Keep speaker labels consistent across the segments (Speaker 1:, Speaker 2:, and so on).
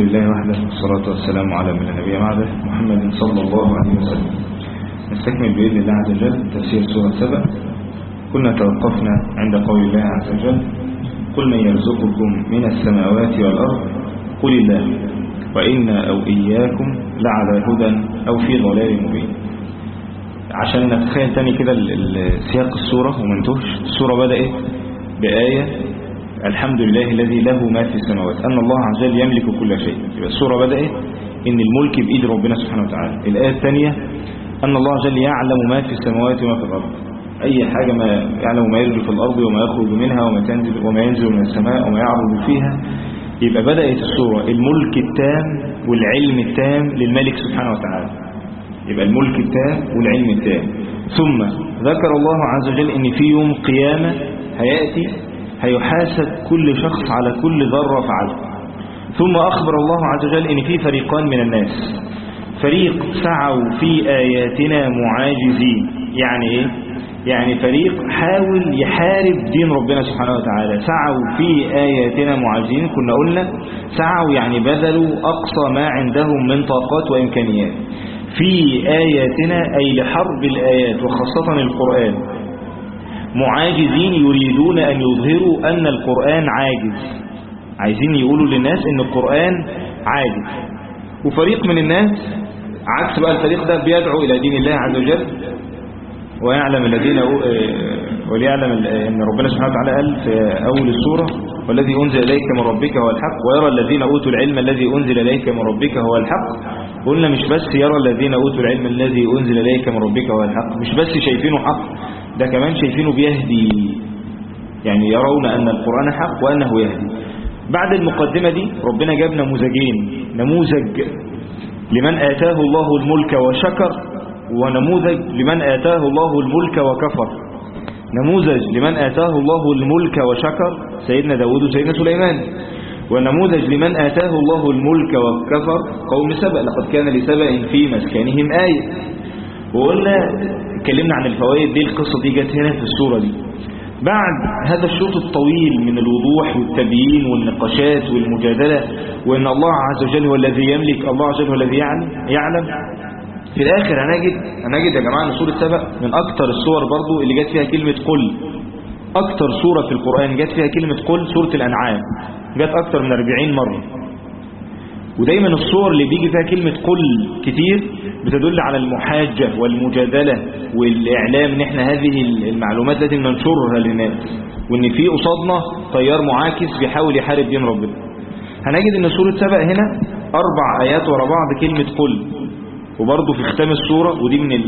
Speaker 1: لله وحده والصلاة والسلام على من لا نبي بعده محمد صلى الله عليه وسلم. نستكمل بإذن الله عز وجل تفسير سورة سبأ. كنا توقفنا عند قول الله عز وجل: قل من يرزقكم من السماوات والأرض قل الله وإنا أو إياكم لعلى هدى أو في ضلال مبين. عشان نتخيل تاني كده سياق السورة ومنتهش. السورة بدأت بآية: الحمد لله الذي له ما في السماوات، أن الله عز وجل يملك كل شيء. يبقى السورة بدأت إن الملك بإيد ربنا سبحانه وتعالى. الآية الثانية: أن الله عز وجل يعلم ما في السماوات وما في الأرض، أي حاجة ما يعلم ما يرجو في الأرض وما يخرج منها وما ينزل من السماء وما يعرض فيها. يبقى بدأت السورة الملك التام والعلم التام للملك سبحانه وتعالى. يبقى الملك التام والعلم التام. ثم ذكر الله عز وجل إن في يوم قيامة هيأتي هيحاسب كل شخص على كل ذرة فعلها. ثم أخبر الله عز وجل إن في فريقان من الناس: فريق سعوا في آياتنا معاجزين. يعني إيه؟ يعني فريق حاول يحارب دين ربنا سبحانه وتعالى. سعوا في آياتنا معاجزين. كنا قلنا سعوا يعني بذلوا أقصى ما عندهم من طاقات وإمكانيات في آياتنا، أي لحرب الآيات وخاصة القرآن. معاجزين يريدون أن يظهروا أن القرآن عاجز، عايزين يقولوا للناس أن القرآن عاجز. وفريق من الناس عكس بقى الفريق ده بيدعو إلى دين الله عز وجل، ويعلم الذين وليعلم أن ربنا سبحانه وتعالى قال في أول السورة: والذي أنزل إليك من ربك هو الحق ويرى الذين أوتوا العلم الذي أنزل إليك من ربك هو الحق. قلنا مش بس يرى الذين أوتوا العلم الذي أنزل إليك من ربك هو الحق، مش بس شايفينه حق، ده كمان شايفينه بيهدي، يعني يرون أن القرآن حق وأنه يهدي. بعد المقدمة دي ربنا جاب نموذجين: نموذج لمن آتاه الله الملك وشكر، ونموذج لمن آتاه الله الملك وكفر. نموذج لمن آتاه الله الملك وشكر سيدنا داود وسيدنا سليمان، ونموذج لمن آتاه الله الملك وكفر قوم سبأ: لقد كان لسبأ في مسكنهم آية. وقلنا اتكلمنا عن الفوائد دي. القصة دي جت هنا في السورة دي بعد هذا الشوط الطويل من الوضوح والتبيين والنقاشات والمجادلة، وأن الله عز وجل هو الذي يملك، الله عز وجل هو الذي يعلم. في الآخر هنجد يا جماعة أن سورة سبأ من أكتر السور برضو اللي جت فيها كلمة قل. أكتر سورة في القرآن جت فيها كلمة قل سورة الأنعام، جت أكتر من 40 مرة. ودايما الصور اللي بيجي فيها كلمة قل كتير بتدل على المحاجة والمجادلة والإعلام ان احنا هذه المعلومات لازم ننشرها للناس، وان في قصادنا تيار معاكس بيحاول يحارب دين ربنا. هنجد ان سورة سبأ هنا 4 آيات ورا بعض كلمة قل. وبرضه في ختام السورة، ودي من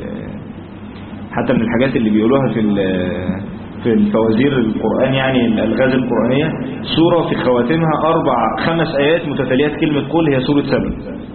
Speaker 1: حتى من الحاجات اللي بيقولوها في الفوازير القرآن، يعني الألغاز القرآنية، سورة في خواتمها 4-5 آيات متتاليات كلمة قل، هي سورة سبأ.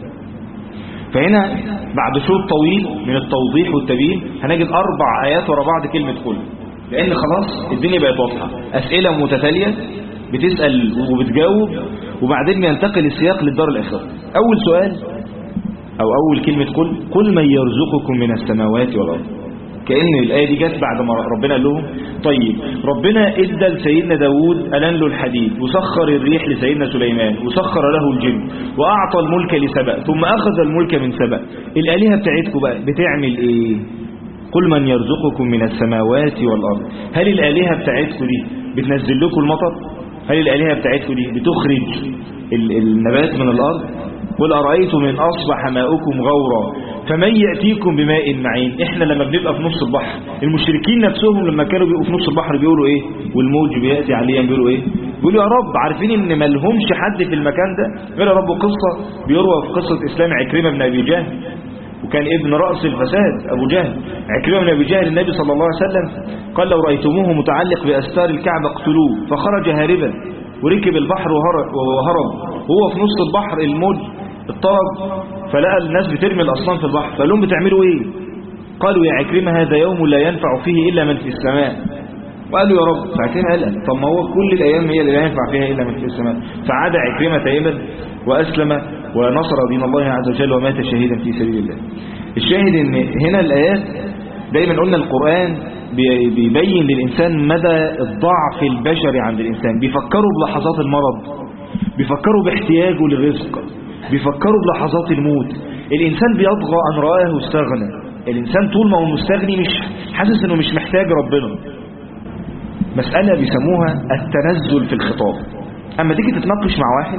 Speaker 1: فهنا بعد شوط طويل من التوضيح والتبيين هنجد 4 آيات ورا بعض كلمة قل، لأن خلاص الدنيا بقت واضحة. أسئلة متتالية بتسأل وبتجاوب، وبعدين بينتقل السياق للدار الآخرة. أول سؤال أو أول كلمة قل من يرزقكم من السماوات والأرض. كأن الآية دي جت بعد ما ربنا قال لهم: طيب ربنا ادى لسيدنا داود ألان له الحديد، وسخر الريح لسيدنا سليمان، وسخر له الجن، وأعطى الملك لسبأ، ثم أخذ الملك من سبأ. الآلهة بتاعتكم بقى بتعمل إيه؟ قل من يرزقكم من السماوات والأرض. هل الآلهة بتاعتكم دي بتنزل لكم المطر؟ هل الآلهة بتاعتكم دي بتخرج النبات من الأرض؟ قل أرأيتم إن أصبح ماؤكم غورا فمن يأتيكم بماء معين. إحنا لما بنبقى في نص البحر، المشركين نفسهم لما كانوا بيبقوا في نص البحر بيقولوا إيه؟ والموج بيأتي عليهم بيقولوا إيه؟ بيقولوا يا رب، عارفين إن ما لهمش حد في المكان ده غير رب. قصة بيروى في قصة إسلام عكرمة بن أبي جهل، وكان ابن رأس الفساد أبو جهل. عكرمة بن أبي جهل النبي صلى الله عليه وسلم قال: لو رأيتموه متعلق بأستار الكعبة اقتلوه. فخرج هاربا وركب البحر وهرب. وهو في نص البحر الموج اضطرب، فلقى الناس بترمي الأصنام في البحر، فقال لهم: بتعملوا ايه؟ قالوا: يا عكرمة هذا يوم لا ينفع فيه إلا من في السماء. وقالوا: يا رب. فعكرمة قال: طب ما هو كل الأيام هي اللي لا ينفع فيها إلا من في السماء. فعاد عكرمة تائبا وأسلم ونصر دين الله عز وجل ومات شهيدا في سبيل الله. الشاهد ان هنا الآيات دايما قلنا القرآن بيبين للإنسان مدى الضعف البشري عند الإنسان، بيفكروا بلحظات المرض، بيفكروا باحتياجه للرزق، بيفكروا بلحظات الموت. الإنسان بيطغى أن رآه استغنى. الإنسان طول ما هو مستغني مش حاسس أنه مش محتاج ربنا. مسألة بيسموها التنزل في الخطاب. أما تيجي تتناقش مع واحد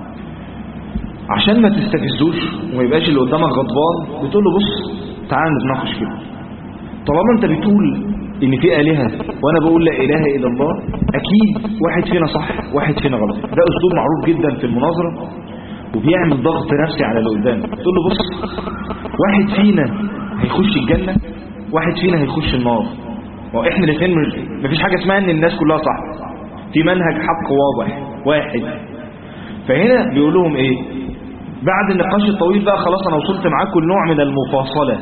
Speaker 1: عشان ما تستفزوش وما يبقاش اللي قدامك غضبان، بتقول له بص تعال نتناقش كده. طالما انت بتقول ان في آلهة وانا بقول لا إله إلا الله، اكيد واحد فينا صح واحد فينا غلط. ده اسلوب معروف جدا في المناظرة وبيعمل ضغط نفسي على اللي قدامك. تقول له بص واحد فينا هيخش الجنة، واحد فينا هيخش النار، واحنا الاثنين مفيش حاجة اسمها ان الناس كلها صح، في منهج حق واضح واحد. فهنا بيقول لهم ايه بعد النقاش الطويل بقى؟ خلاص انا وصلت معاكم لنوع من المفاصلة،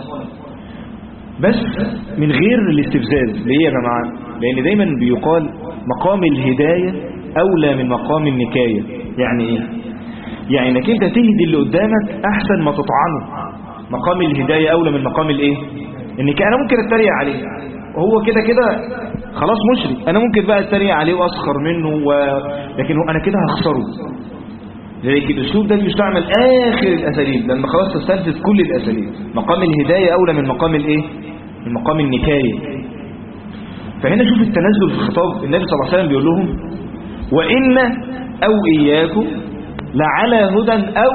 Speaker 1: بس من غير الاستفزاز. ليه يا جماعة؟ لان دايما بيقال مقام الهداية اولى من مقام النكاية. يعني ايه؟ يعني انك انت تهدي اللي قدامك احسن ما تطعنه. مقام الهداية اولى من مقام الايه؟ النكاية. انا ممكن اتريق عليه وهو كده كده خلاص مشرك، انا ممكن بقى اتريق عليه واسخر منه لكن انا كده هخسره. لذلك الاسلوب ده بيستعمل اخر الاساليب لما خلاص تستنفذ كل الاساليب. مقام الهدايه اولى من مقام الايه؟ من مقام النكايه. فهنا شوف التنزل في الخطاب. النبي صلى الله عليه وسلم بيقول لهم وان او اياكم لعلى هدى او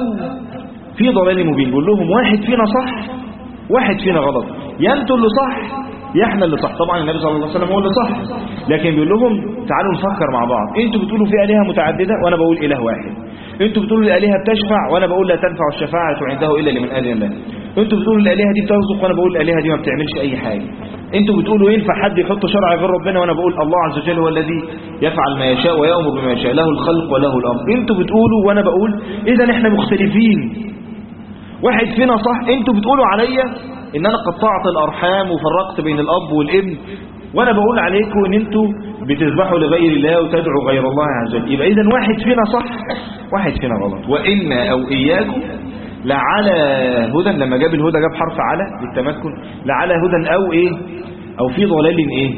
Speaker 1: في ضلال مبين. بيقول لهم واحد فينا صح واحد فينا غلط، يا انتوا اللي صح يا احنا اللي صح. طبعا النبي صلى الله عليه وسلم هو اللي صح، لكن بيقول لهم تعالوا نفكر مع بعض. انتوا بتقولوا في آلهة متعددة وانا بقول إله واحد. انتوا بتقولوا الآلهة بتشفع وانا بقول لا تنفع الشفاعة عنده الا لمن أذن الله. انتوا بتقولوا الآلهة دي بترزق وانا بقول الآلهة دي ما بتعملش اي حاجة. انتوا بتقولوا ينفع حد يحط شرع غير ربنا وانا بقول الله عز وجل هو الذي يفعل ما يشاء ويأمر بما يشاء، له الخلق وله الأمر. انتوا بتقولوا وانا بقول اذا احنا مختلفين، واحد فينا صح. انتوا بتقولوا عليا ان انا قطعت الارحام وفرقت بين الاب والابن، وانا بقول عليكم ان انتوا بتذبحوا لغير الله وتدعوا غير الله عز وجل. يبقى اذا واحد فينا صح واحد فينا غلط. وان او اياكم لعلى هدى. لما جاب الهدى جاب حرف على للتمكن. لعلى هدى او ايه؟ او في ضلال ايه؟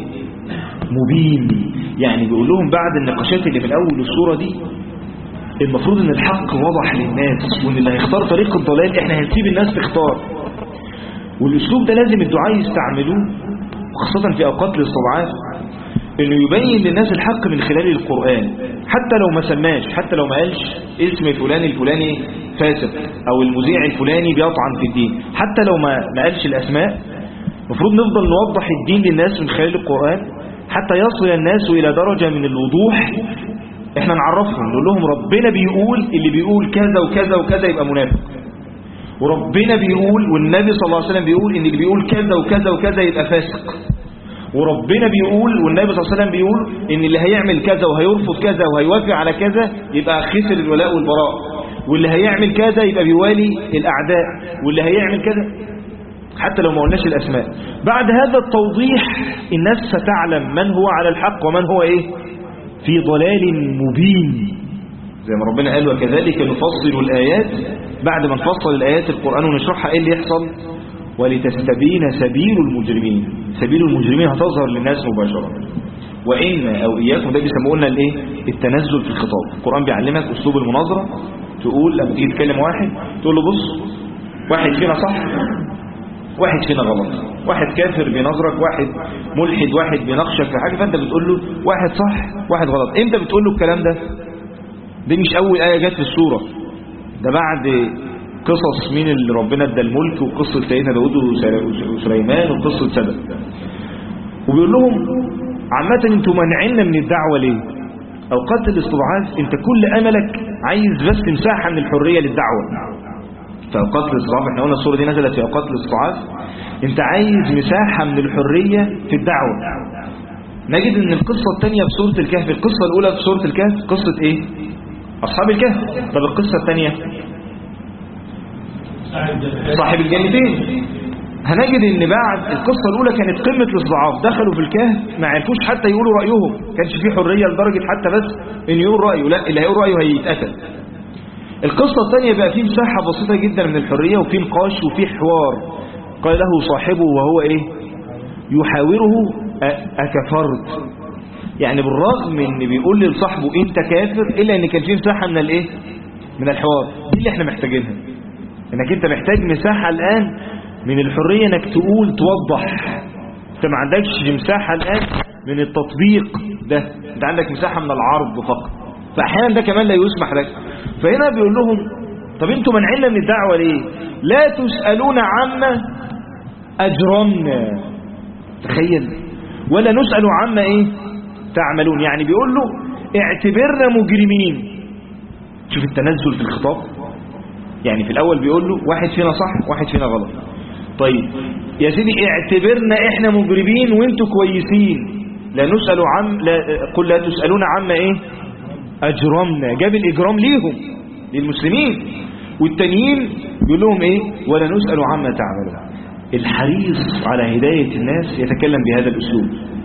Speaker 1: مبين. يعني بيقول لهم بعد النقاشات اللي في الاول الصورة دي المفروض ان الحق واضح للناس، وان اللي هيختار طريق الضلال احنا هنسيب الناس تختار. والاسلوب ده لازم الدعاء يستعملوه خاصة في اوقات الاستضعاف، انه يبين للناس الحق من خلال القرآن. حتى لو ما سماش، حتى لو ما قالش اسم فلان الفلاني فاسق او المذيع الفلاني بيطعن في الدين، حتى لو ما قالش الاسماء، المفروض نفضل نوضح الدين للناس من خلال القرآن حتى يصل الناس الى درجة من الوضوح. احنا نعرفهم نقول لهم ربنا بيقول اللي بيقول كذا وكذا وكذا يبقى منافق، وربنا بيقول والنبي صلى الله عليه وسلم بيقول ان اللي بيقول كذا وكذا وكذا يبقى فاسق، وربنا بيقول والنبي صلى الله عليه وسلم بيقول ان اللي هيعمل كذا وهيرفض كذا وهيوافق على كذا يبقى خسر الولاء والبراء، واللي هيعمل كذا يبقى بيوالي الاعداء، واللي هيعمل كذا. حتى لو ما قلناش الاسماء. بعد هذا التوضيح الناس ستعلم من هو على الحق ومن هو ايه في ضلال مبين. زي ما ربنا قال وكذلك نفصل الآيات. بعد ما نفصل الآيات القرآن ونشرحها ايه اللي يحصل؟ ولتستبين سبيل المجرمين. سبيل المجرمين هتظهر للناس مباشرة. وإن أو إياكم ده بيسموه لنا الايه؟ التنزل في الخطاب. القرآن بيعلمك أسلوب المناظرة. تقول لما تيجي تكلم واحد تقول له بص واحد فينا صح واحد فينا غلط، واحد كافر بينظرك، واحد ملحد، واحد بيناقشك في حاجة، فانت بتقول له واحد صح واحد غلط. امتى بتقول له الكلام ده؟ دي مش اول آية جت في السورة، ده بعد قصص مين اللي ربنا ادى الملك وقصة سيدنا داود وسليمان وقصة سبأ. وبيقول لهم عامة انتوا منعنا من الدعوة ليه؟ اوقات الاستضعاف انت كل املك عايز بس مساحة من الحرية للدعوة. في اوقات الاستضعاف احنا قلنا السورة دي نزلت في اوقات الاستضعاف، انت عايز مساحة من الحرية في الدعوة. نجد ان القصة الثانية في سورة الكهف، القصة الاولى في سورة الكهف قصة ايه؟ اصحاب الكهف. طب القصة الثانية صاحب الجنتين. هنجد ان بعد القصة الاولى كانت قمة الاستضعاف، دخلوا في الكهف ما عرفوش حتى يقولوا رأيهم، كانش فيه حرية لدرجة حتى بس ان يقول رأيه، لا اللي هيقول رأيه هيتقتل. القصة الثانية بقى فيه مساحة بسيطة جدا من الحرية وفيه نقاش وفيه حوار. قال له صاحبه وهو ايه يحاوره أكفرت يعني بالرغم ان بيقول لصاحبه انت كافر الا ان كان فيه مساحه من الايه، من الحوار. دي اللي احنا محتاجينها، انك انت محتاج مساحه الان من الحريه انك تقول توضح. انت ما عندكش مساحه الان من التطبيق ده، انت عندك مساحه من العرض فقط، فاحيانا ده كمان لا يسمح لك. فهنا بيقول لهم طب انتوا منعنا من الدعوه ليه؟ لا تسالون عما اجرمنا، تخيل، ولا نسال عما ايه تعملون. يعني بيقول له اعتبرنا مجرمين. شوف التنزل في الخطاب. يعني في الاول بيقول له واحد فينا صح واحد فينا غلط، طيب يا سيدي اعتبرنا احنا مجرمين وانتوا كويسين، لا نسأل قل لا تسألون عما ايه اجرمنا. جاب الاجرام ليهم للمسلمين، والتانيين بيقول لهم ايه ولا نسأل عما تعملون. الحريص على هداية الناس يتكلم بهذا الاسلوب،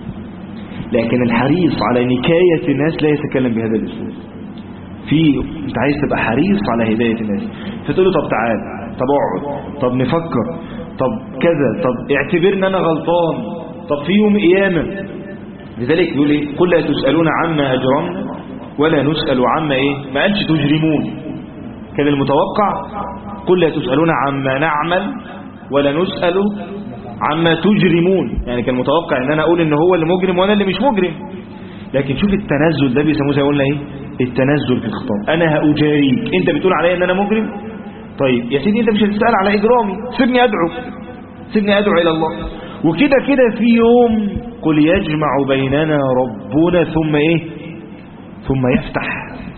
Speaker 1: لكن الحريص على نكاية الناس لا يتكلم بهذا الاسلوب. انت عايز تبقى حريص على هداية الناس، فتقول له طب تعال، طب اقعد، طب نفكر، طب كذا، طب اعتبرنا انا غلطان، طب في يوم قيامة. لذلك بيقول ايه قل لا تسألون عما اجرمنا ولا نسأل عما ايه، ما قالش تجرمون. كان المتوقع قل لا تسألون عما نعمل ولا نسأل عما تجرمون. يعني كان متوقع ان انا اقول ان هو اللي مجرم وانا اللي مش مجرم. لكن شوف التنزل ده بيسموه زي ما قلنا ايه التنزل في الخطاب. انا هأجاريك، انت بتقول عليا ان انا مجرم، طيب يا سيدي انت مش هتسأل على اجرامي، سيبني ادعو الى الله. وكده كده في يوم قل يجمع بيننا ربنا ثم ايه ثم يفتح.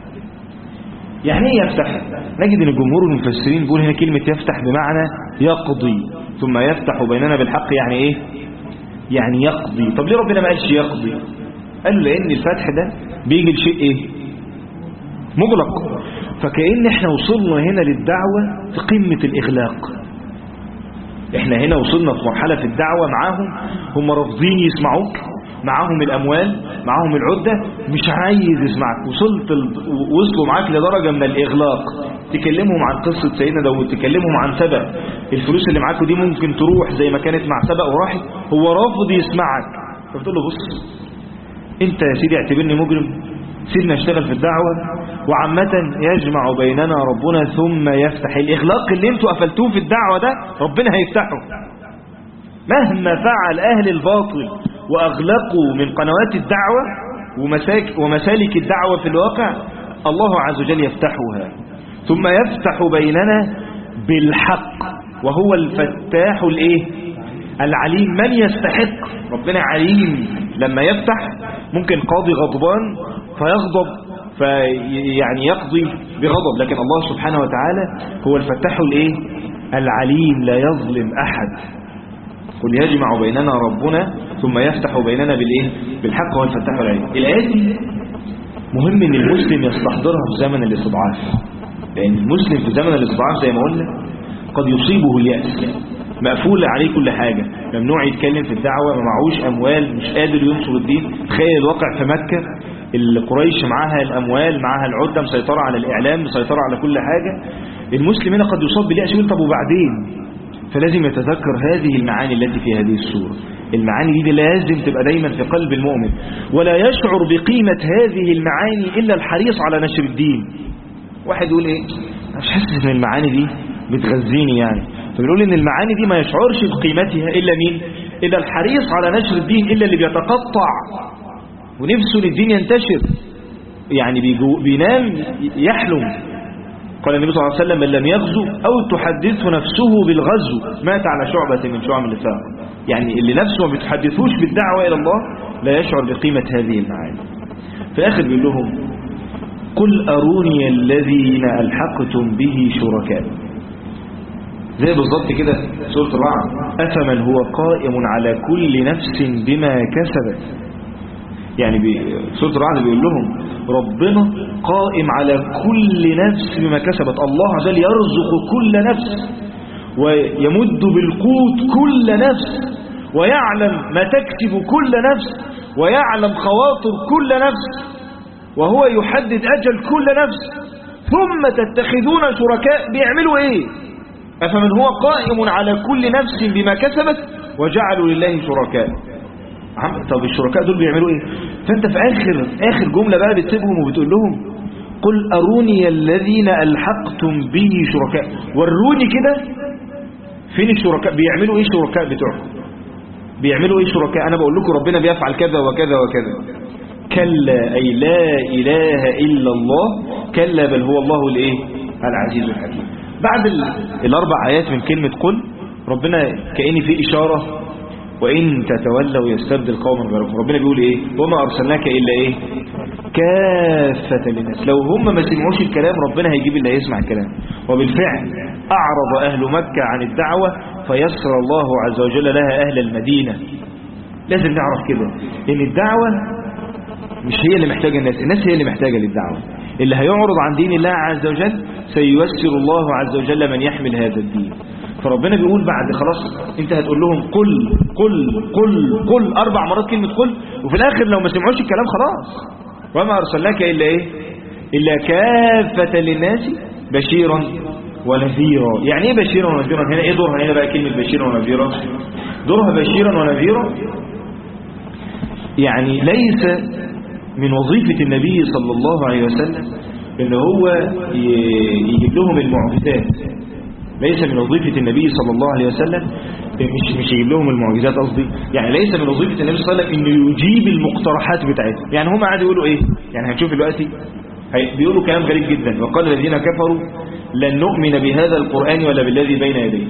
Speaker 1: يعني ايه يفتح؟ نجد ان جمهور المفسرين بيقول هنا كلمة يفتح بمعنى يقضي. ثم يفتح بيننا بالحق يعني ايه، يعني يقضي. طب ليه ربنا ما قالش يقضي؟ قالوا لان الفتح ده بيجي لشيء ايه مغلق. فكأن احنا وصلنا هنا للدعوة في قمة الإغلاق. احنا هنا وصلنا في مرحلة في الدعوة معاهم، هم رافضين يسمعوك، معاهم الأموال، معاهم العدة، مش عايز يسمعك. وصلوا معاك لدرجة من الإغلاق. تكلمهم عن قصة سيدنا داود، تكلمهم عن سبأ، الفلوس اللي معاكوا دي ممكن تروح زي ما كانت مع سبأ وراحت، هو رافض يسمعك. فبتقول له بص انت يا سيدي اعتبرني مجرم، سيبنا اشتغل في الدعوة، وعامة يجمع بيننا ربنا ثم يفتح. الإغلاق اللي انتوا قفلتوه في الدعوة ده ربنا هيفتحه. مهما فعل أهل الباطل وأغلقوا من قنوات الدعوة ومسالك الدعوة في الواقع، الله عز وجل يفتحها. ثم يفتح بيننا بالحق، وهو الفتاح الايه العليم. من يستحق؟ ربنا عليم. لما يفتح ممكن قاضي غضبان فيغضب فيعني يقضي بغضب، لكن الله سبحانه وتعالى هو الفتاح الايه العليم، لا يظلم احد. قل يجمع بيننا ربنا ثم يفتح بيننا بالايه بالحق، هو الفتاح العليم. الايه دي مهم ان المسلم يستحضرها في زمن الاستضعاف، لان المسلم في زمن الاستضعاف زي ما قلنا قد يصيبه اليأس، مقفول عليه كل حاجة، ممنوع يتكلم في الدعوة، ما معهوش أموال، مش قادر ينصر الدين. تخيل الواقع في مكة، القريش معاها الأموال، معاها العدة، مسيطرة على الإعلام، مسيطرة على كل حاجة. المسلم هنا قد يصاب باليأس يقول طب وبعدين؟ فلازم يتذكر هذه المعاني التي في هذه السورة. المعاني دي لازم تبقى دايما في قلب المؤمن، ولا يشعر بقيمة هذه المعاني إلا الحريص على نشر الدين. واحد يقول ايه مش حاسس ان المعاني دي بتغذيني يعني، فبنقول ان المعاني دي ما يشعرش بقيمتها الا مين؟ الا الحريص على نشر الدين، الا اللي بيتقطع ونفسه للدين ينتشر، يعني بينام يحلم. قال النبي صلى الله عليه وسلم من لم يغزو او تحدثه نفسه بالغزو مات على شعبة من شعب النفاق. يعني اللي نفسه ما بتحدثوش بالدعوة الى الله لا يشعر بقيمة هذه المعاني. في الاخر بيقول لهم قل أروني الذين ألحقتم به شركاء. زي بالضبط كده سورة الرعد، أفمن هو قائم على كل نفس بما كسبت. يعني سورة الرعد بيقول لهم ربنا قائم على كل نفس بما كسبت. الله عز وجل يرزق كل نفس ويمد بالقوت كل نفس، ويعلم ما تكسب كل نفس، ويعلم خواطر كل نفس، وهو يحدد أجل كل نفس. ثم تتخذون شركاء بيعملوا ايه؟ أفمن هو قائم على كل نفس بما كسبت وجعلوا لله شركاء.
Speaker 2: طب الشركاء دول بيعملوا ايه؟ فانت في اخر جملة بقى بتسيبهم وبتقول لهم قل أروني الذين ألحقتم به شركاء، وروني كده فين الشركاء، بيعملوا ايه الشركاء بتوعكم، بيعملوا ايه شركاء؟ انا بقول لكم ربنا بيفعل كذا وكذا وكذا. كلا أي لا إله إلا الله، كلا بل هو الله الايه العزيز الحكيم. بعد الاربع آيات من كلمة قل ربنا كأن في إشارة وإن تتولوا يستبدل قوما غيركم. ربنا بيقول ايه؟ وما أرسلناك إلا ايه كافة للناس. لو هم ما سمعوش الكلام ربنا هيجيب اللي هيسمع الكلام. وبالفعل أعرض أهل مكة عن الدعوة فيسر الله عز وجل لها أهل المدينة. لازم نعرف كده إن الدعوة مش هي اللي محتاجة الناس هي اللي محتاجة للدعوة. اللي هيعرض عن دين الله عز وجل سييسر الله عز وجل من يحمل هذا الدين. فربنا بيقول بعد خلاص انت هتقول لهم قل قل قل قل 4 مرات كلمة قل، وفي الآخر لو ما سمعوش الكلام خلاص وما أرسلناك إلا ايه إلا كافة للناس بشيرا ونذيرا. يعني ايه بشيرا ونذيرا؟ هنا ايه دورها هنا بقى كلمة بشيرا ونذيرا؟ دورها بشيرا ونذيرا يعني ليس من وظيفة النبي صلى الله عليه وسلم ان هو يجيب لهم المعجزات. ليس من وظيفة النبي صلى الله عليه وسلم مش يجيب لهم المعجزات قصدي، يعني ليس من وظيفة النبي صلى الله عليه وسلم انه يجيب المقترحات بتاعتهم. يعني هم قاعدوا يقولوا ايه؟ يعني هنشوف دلوقتي بيقولوا كلام غريب جدا. وقال الذين كفروا لن نؤمن بهذا القرآن ولا بالذي بين يديه.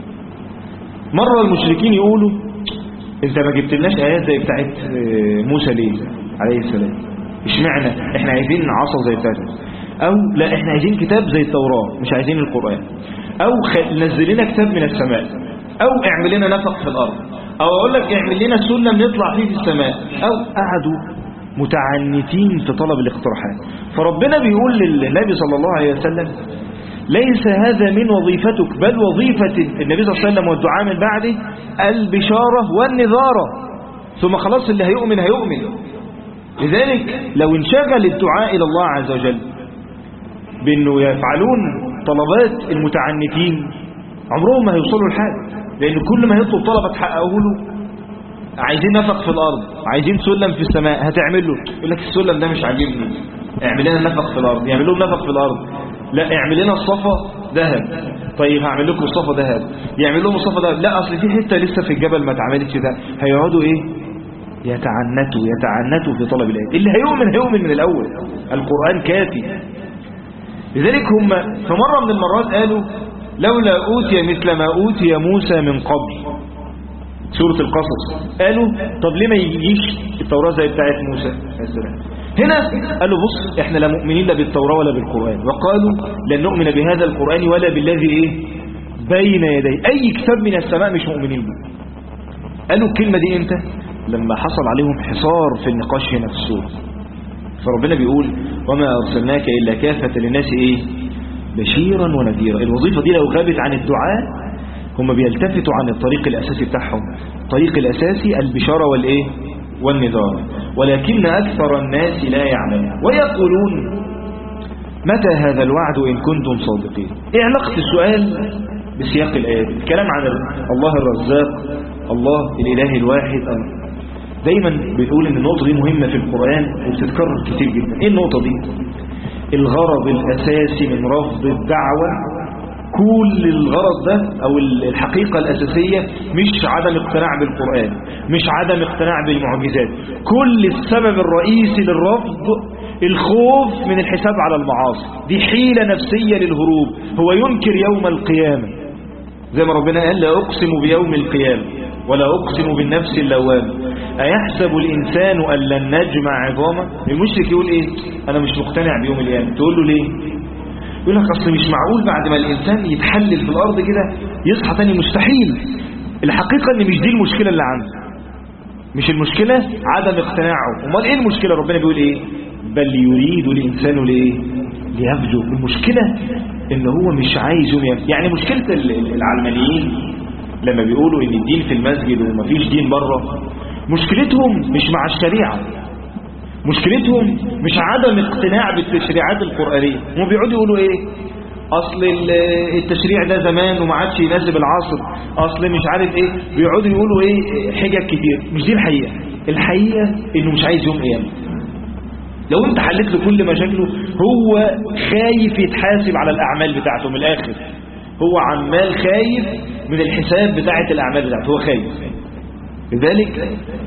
Speaker 2: مرة المشركين يقولوا انت ما جبتلناش آيات زي بتاعت موسى ليه عليه السلام، اشمعنى احنا عايزين عصا زي بتاعته، او لا احنا عايزين كتاب زي التوراة مش عايزين القرآن، او نزل لنا كتاب من السماء، او اعمل لنا نفق في الارض، او اقول لك اعمل لنا سلم نطلع فيه في السماء. او قعدوا متعنتين في طلب الاقتراحات. فربنا بيقول للنبي صلى الله عليه وسلم ليس هذا من وظيفتك، بل وظيفة النبي صلى الله عليه وسلم والدعاء من بعده البشارة والنذارة، ثم خلاص اللي هيؤمن هيؤمن. لذلك لو انشغل الدعاء إلى الله عز وجل بأنه يفعلون طلبات المتعنتين عمرهم ما هيوصلوا لحاجة، لأن كل ما يطلب طلبة تحققه له عايزين نفق في الأرض، عايزين سلم في السماء، هتعمل له يقول لك السلم ده مش عاجبني، اعمل لنا نفق في الأرض. يعمل لهم نفق في الأرض، لا اعمل لنا الصفا ذهب، طيب هعمل لكم الصفا ذهب. يعمل لهم الصفا ذهب، لا اصل في حته لسه في الجبل ما اتعملتش ده. هيقعدوا ايه يتعنتوا في طلب الايه. اللي هيؤمن من الاول، القرآن كافي. لذلك هم في مرة من المرات قالوا لولا أوتي مثل ما أوتي موسى من قبل، سورة القصص. قالوا طب ليه ما يجيش التوراة زي بتاعت موسى السلام. هنا قالوا بص احنا لا مؤمنين لا بالتوراة ولا بالقرآن، وقالوا لن نؤمن بهذا القرآن ولا بالذي ايه بين يديه. اي كتاب من السماء مش مؤمنين به. قالوا الكلمة دي امتى؟ لما حصل عليهم حصار في النقاش هنا في السورة. فربنا بيقول وما أرسلناك إلا كافة للناس ايه بشيرا ونذيرا. الوظيفة دي لو غابت عن الدعاء هم بيلتفتوا عن الطريق الأساسي بتاعهم. الطريق الأساسي البشارة والايه والنذار، ولكن أكثر الناس لا يعلمون ويقولون متى هذا الوعد إن كنتم صادقين. ايه علاقة السؤال بسياق الآيات؟ الكلام عن الله الرزاق، الله الإله الواحد. دايما بنقول ان النقطة دي مهمة في القرآن وبتتكرر كتير جدا. ايه النقطة دي؟ الغرض الأساسي من رفض الدعوة، كل الغرض ده او الحقيقة الأساسية مش عدم اقتناع بالقرآن، مش عدم اقتناع بالمعجزات. كل السبب الرئيسي للرفض الخوف من الحساب على المعاصي. دي حيلة نفسية للهروب. هو ينكر يوم القيامة زي ما ربنا قال لا أقسم بيوم القيامة ولا أقسم بالنفس اللوامة أيحسب الإنسان أن لن نجمع عظامه. المشرك يقول إيه أنا مش مقتنع بيوم القيامة. تقول له ليه؟ يقول لك أصل مش معقول بعد ما الإنسان يتحلل في الأرض كده يصحى تاني، مستحيل. الحقيقة أن مش دي المشكلة اللي عنده، مش المشكلة عدم اقتناعه. امال إيه المشكلة؟ ربنا بيقول إيه بل يريد الإنسان ليه ليفجر. المشكلة إن هو مش عايز يوم يفجر. يعني مشكلة العلمانيين لما بيقولوا إن الدين في المسجد ومفيش دين بره، مشكلتهم مش مع الشريعة، مشكلتهم مش عدم اقتناع بالتشريعات القرآنية. هم بيقعدوا يقولوا ايه اصل التشريع ده زمان وما عادش يناسب العصر، اصل مش عارف ايه. بيقعدوا يقولوا ايه حجج كتير. مش دي الحقيقة. الحقيقة انه مش عايز يوم قيامة. لو انت حلت له كل مشاكله هو خايف يتحاسب على الأعمال بتاعته من الآخر. هو عمال خايف من الحساب بتاعة الأعمال بتاعته، هو خايف. لذلك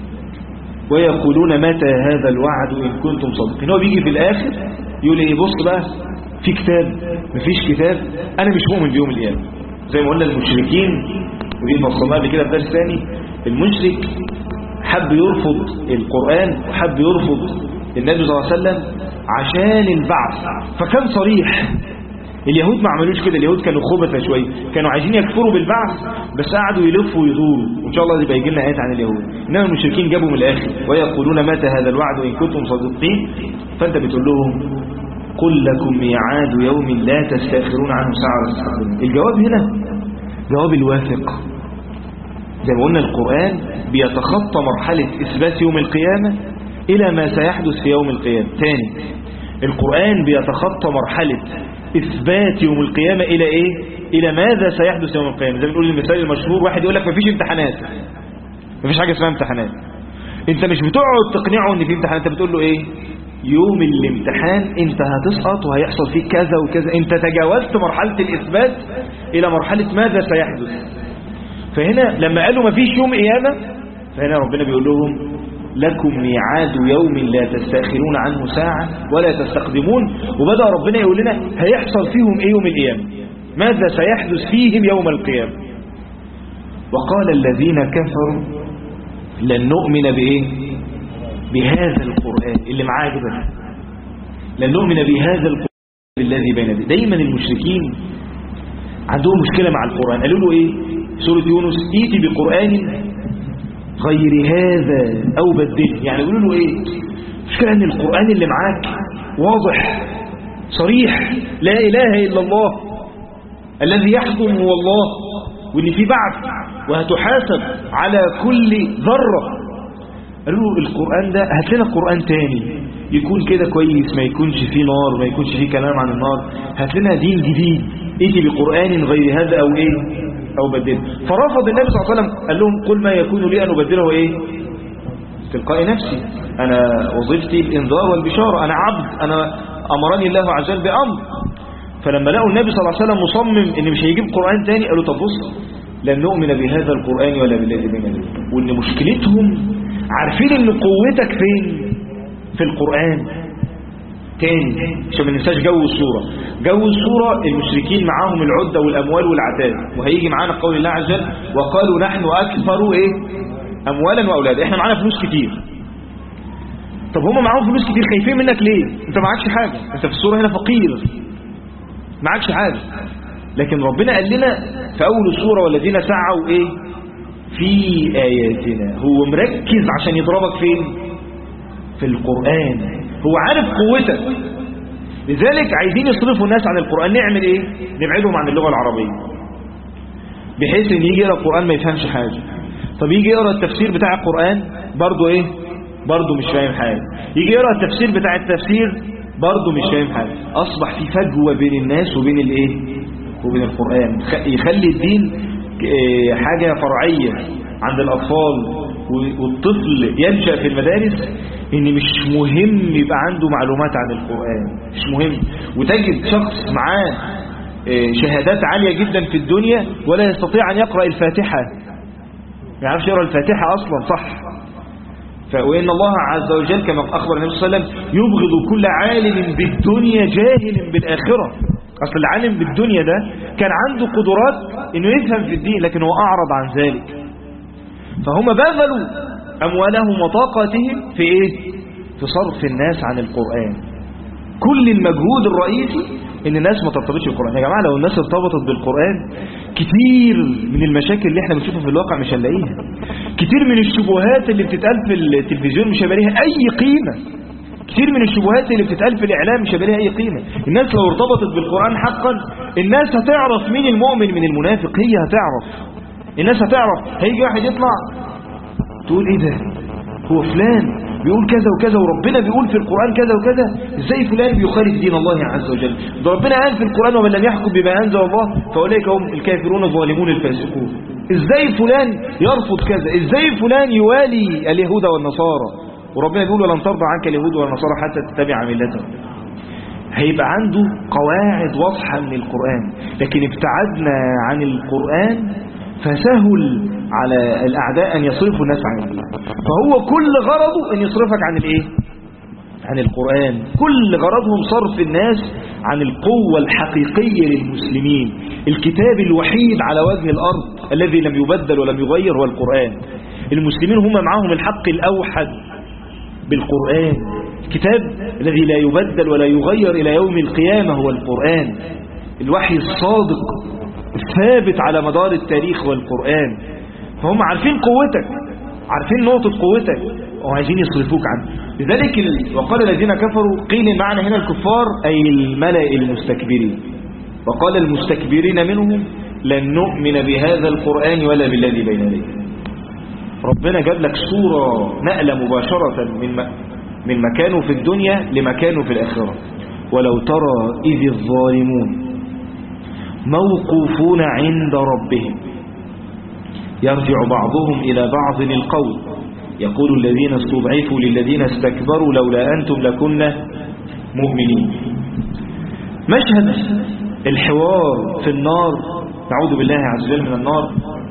Speaker 2: ويقولون متى هذا الوعد إن كنتم صادقين. هو بيجي في الآخر يقول ايه؟ بص بقى، في كتاب مفيش كتاب، أنا مش مؤمن بيوم القيامة. زي ما قلنا المشركين، ودي فصلناها قبل كده في درس ثاني، المشرك حب يرفض القرآن وحب يرفض النبي صلى الله عليه وسلم عشان البعث، فكان صريح. اليهود ما عملوش كده، اليهود كانوا خبثة شوية، كانوا عايزين يكفروا بالبعث بس قعدوا يلفوا ويدوروا، وإن شاء الله يبقى يجي لنا آيات عن اليهود. إنما المشركين جابوا من الآخر، ويقولون متى هذا الوعد إن كنتم صادقين. فأنت بتقول لهم قل لكم ميعاد يوم لا تستأخرون عنه ساعة ولا تستقدمون. الجواب هنا جواب الواثق. زي ما قلنا القرآن بيتخطى مرحلة إثبات يوم القيامة إلى ما سيحدث في يوم القيامة. ثاني، القرآن بيتخطى مرحلة إثبات يوم القيامة إلى إيه؟ إلى ماذا سيحدث يوم القيامة. زي ما بنقول المثال المشهور، واحد يقول لك مفيش امتحانات، مفيش حاجة اسمها امتحانات. انت مش بتقعد تقنعه ان في امتحانات، انت بتقول له ايه؟ يوم الامتحان انت هتسقط وهيحصل فيك كذا وكذا. انت تجاوزت مرحلة الإثبات إلى مرحلة ماذا سيحدث. فهنا لما قالوا مفيش يوم قيامة، فهنا ربنا بيقول لهم لكم ميعاد يوم لا تستأخرون عنه ساعة ولا تستقدمون. وبدأ ربنا يقول لنا هيحصل فيهم ايه يوم القيامة، ماذا سيحدث فيهم يوم القيامة. وقال الذين كفروا لن نؤمن بإيه؟ بهذا القرآن اللي معاه كده، لن نؤمن بهذا القرآن الذي بين يديه. دايما المشركين عندهم مشكلة مع القرآن. قالوا له ايه؟ سورة يونس ائتي بقرآن غير هذا أو بدله. يعني يقولوا له ايه؟ مشكلة ان القرآن اللي معاك واضح صريح، لا إله إلا الله، الذي يحكم هو الله، وان في بعث وهتحاسب على كل ذرة. قالوا له القرآن ده هات لنا قرآن تاني يكون كده كويس، ما يكونش فيه نار، ما يكونش فيه كلام عن النار، هات لنا دين جديد، ائتي بقرآن غير هذا أو ايه أو بدله. فرفض النبي صلى الله عليه وسلم، قال لهم قل ما يكون لي أن أبدله ايه تلقاء نفسي، أنا وظيفتي الإنذار والبشارة، أنا عبد، أنا أمرني الله عز وجل بأمر. فلما لقوا النبي صلى الله عليه وسلم مصمم إن مش هيجيب قرآن تاني، قالوا طب بص، لن نؤمن بهذا القرآن ولا بالذي بين يديه. وإن مشكلتهم عارفين إن قوتك فين؟ في القرآن. تاني عشان ما ننساش جو السورة. جو السورة المشركين معاهم العدة والأموال والعتاد، وهيجي معانا قول الله عز وجل وقالوا نحن أكثر ايه أموالا وأولادا، احنا معانا فلوس كتير. طب هم معاهم فلوس كتير، خايفين منك ليه؟ انت معكش حاجة، انت في السورة هنا فقير معكش حاجة. لكن ربنا قال لنا في أول السورة والذين سعوا ايه في آياتنا. هو مركز عشان يضربك فين؟ في القرآن. هو عارف قوتك، لذلك عايزين يصرفوا الناس عن القرآن. نعمل ايه؟ نبعدهم عن اللغة العربية، بحيث ان يجي يقرأ القرآن ما يفهمش حاجة. طب يجي يقرأ التفسير بتاع القرآن برضو ايه؟ برضو مش فاهم حاجة. يجي يقرأ التفسير بتاع التفسير برضو مش فاهم حاجة. اصبح في فجوة بين الناس وبين الايه؟ وبين القرآن. يخلي الدين حاجة فرعية عند الأطفال، والطفل ينشأ في المدارس ان مش مهم يبقى عنده معلومات عن القرآن، مش مهم. وتجد شخص معاه شهادات عالية جدا في الدنيا ولا يستطيع ان يقرأ الفاتحة، ما يعرفش يقرأ الفاتحة اصلا صح. وإن الله عز وجل كما أخبر النبي صلى الله عليه وسلم يبغض كل عالم بالدنيا جاهل بالآخرة. أصل العالم بالدنيا ده كان عنده قدرات إنه يفهم في الدين، لكن هو أعرض عن ذلك. فهم بذلوا أموالهم وطاقتهم في إيه؟ في صرف الناس عن القرآن. كل المجهود الرئيسي إن الناس ما ترتبطش بالقرآن. يا جماعة لو الناس ارتبطت بالقرآن كتير من المشاكل اللي احنا بنشوفها في الواقع مش هنلاقيها. كتير من الشبهات اللي بتتقال في التلفزيون مش هيبقى ليها أي قيمة. كتير من الشبهات اللي بتتقال في الإعلام مش هيبقى ليها أي قيمة. الناس لو ارتبطت بالقرآن حقا الناس هتعرف مين المؤمن من المنافق. هي هتعرف، الناس هتعرف. هيجي واحد يطلع تقول ايه ده، هو فلان بيقول كذا وكذا وربنا بيقول في القرآن كذا وكذا، ازاي فلان بيخالف دين الله عز وجل؟ ده ربنا قال في القرآن ومن لم يحكم بما أنزل الله فأولئك هم الكافرون الظالمون الفاسقون. ازاي فلان يرفض كذا، ازاي فلان يوالي اليهود والنصارى، وربنا يقول ولن ترضى عنك اليهود والنصارى حتى تتبع ملتهم. هيبقى عنده قواعد واضحة من القرآن. لكن ابتعدنا عن القرآن فسهل على الأعداء أن يصرفوا الناس عن الله. فهو كل غرضه أن يصرفك عن الإيه؟ عن القرآن. كل غرضهم صرف الناس عن القوة الحقيقية للمسلمين. الكتاب الوحيد على وجه الأرض الذي لم يبدل ولم يغير هو القرآن. المسلمين هم معهم الحق الأوحد بالقرآن. الكتاب الذي لا يبدل ولا يغير إلى يوم القيامة هو القرآن. الوحي الصادق الثابت على مدار التاريخ والقرآن. فهم عارفين قوتك، عارفين نقطة قوتك، وعايزين يصرفوك عنه. لذلك وقال الذين كفروا، قيل معنى هنا الكفار أي الملأ المستكبرين. وقال المستكبرين منهم لن نؤمن بهذا القرآن ولا بالذي بين يديه. ربنا جاب لك صورة نقلة مباشرة من مكانه في الدنيا لمكانه في الآخرة. ولو ترى إذ الظالمون موقوفون عند ربهم يرجع بعضهم إلى بعض القول يقول الذين استضعفوا للذين استكبروا لولا أنتم لكنا مؤمنين. مشهد الحوار في النار، نعوذ بالله عز وجل من النار.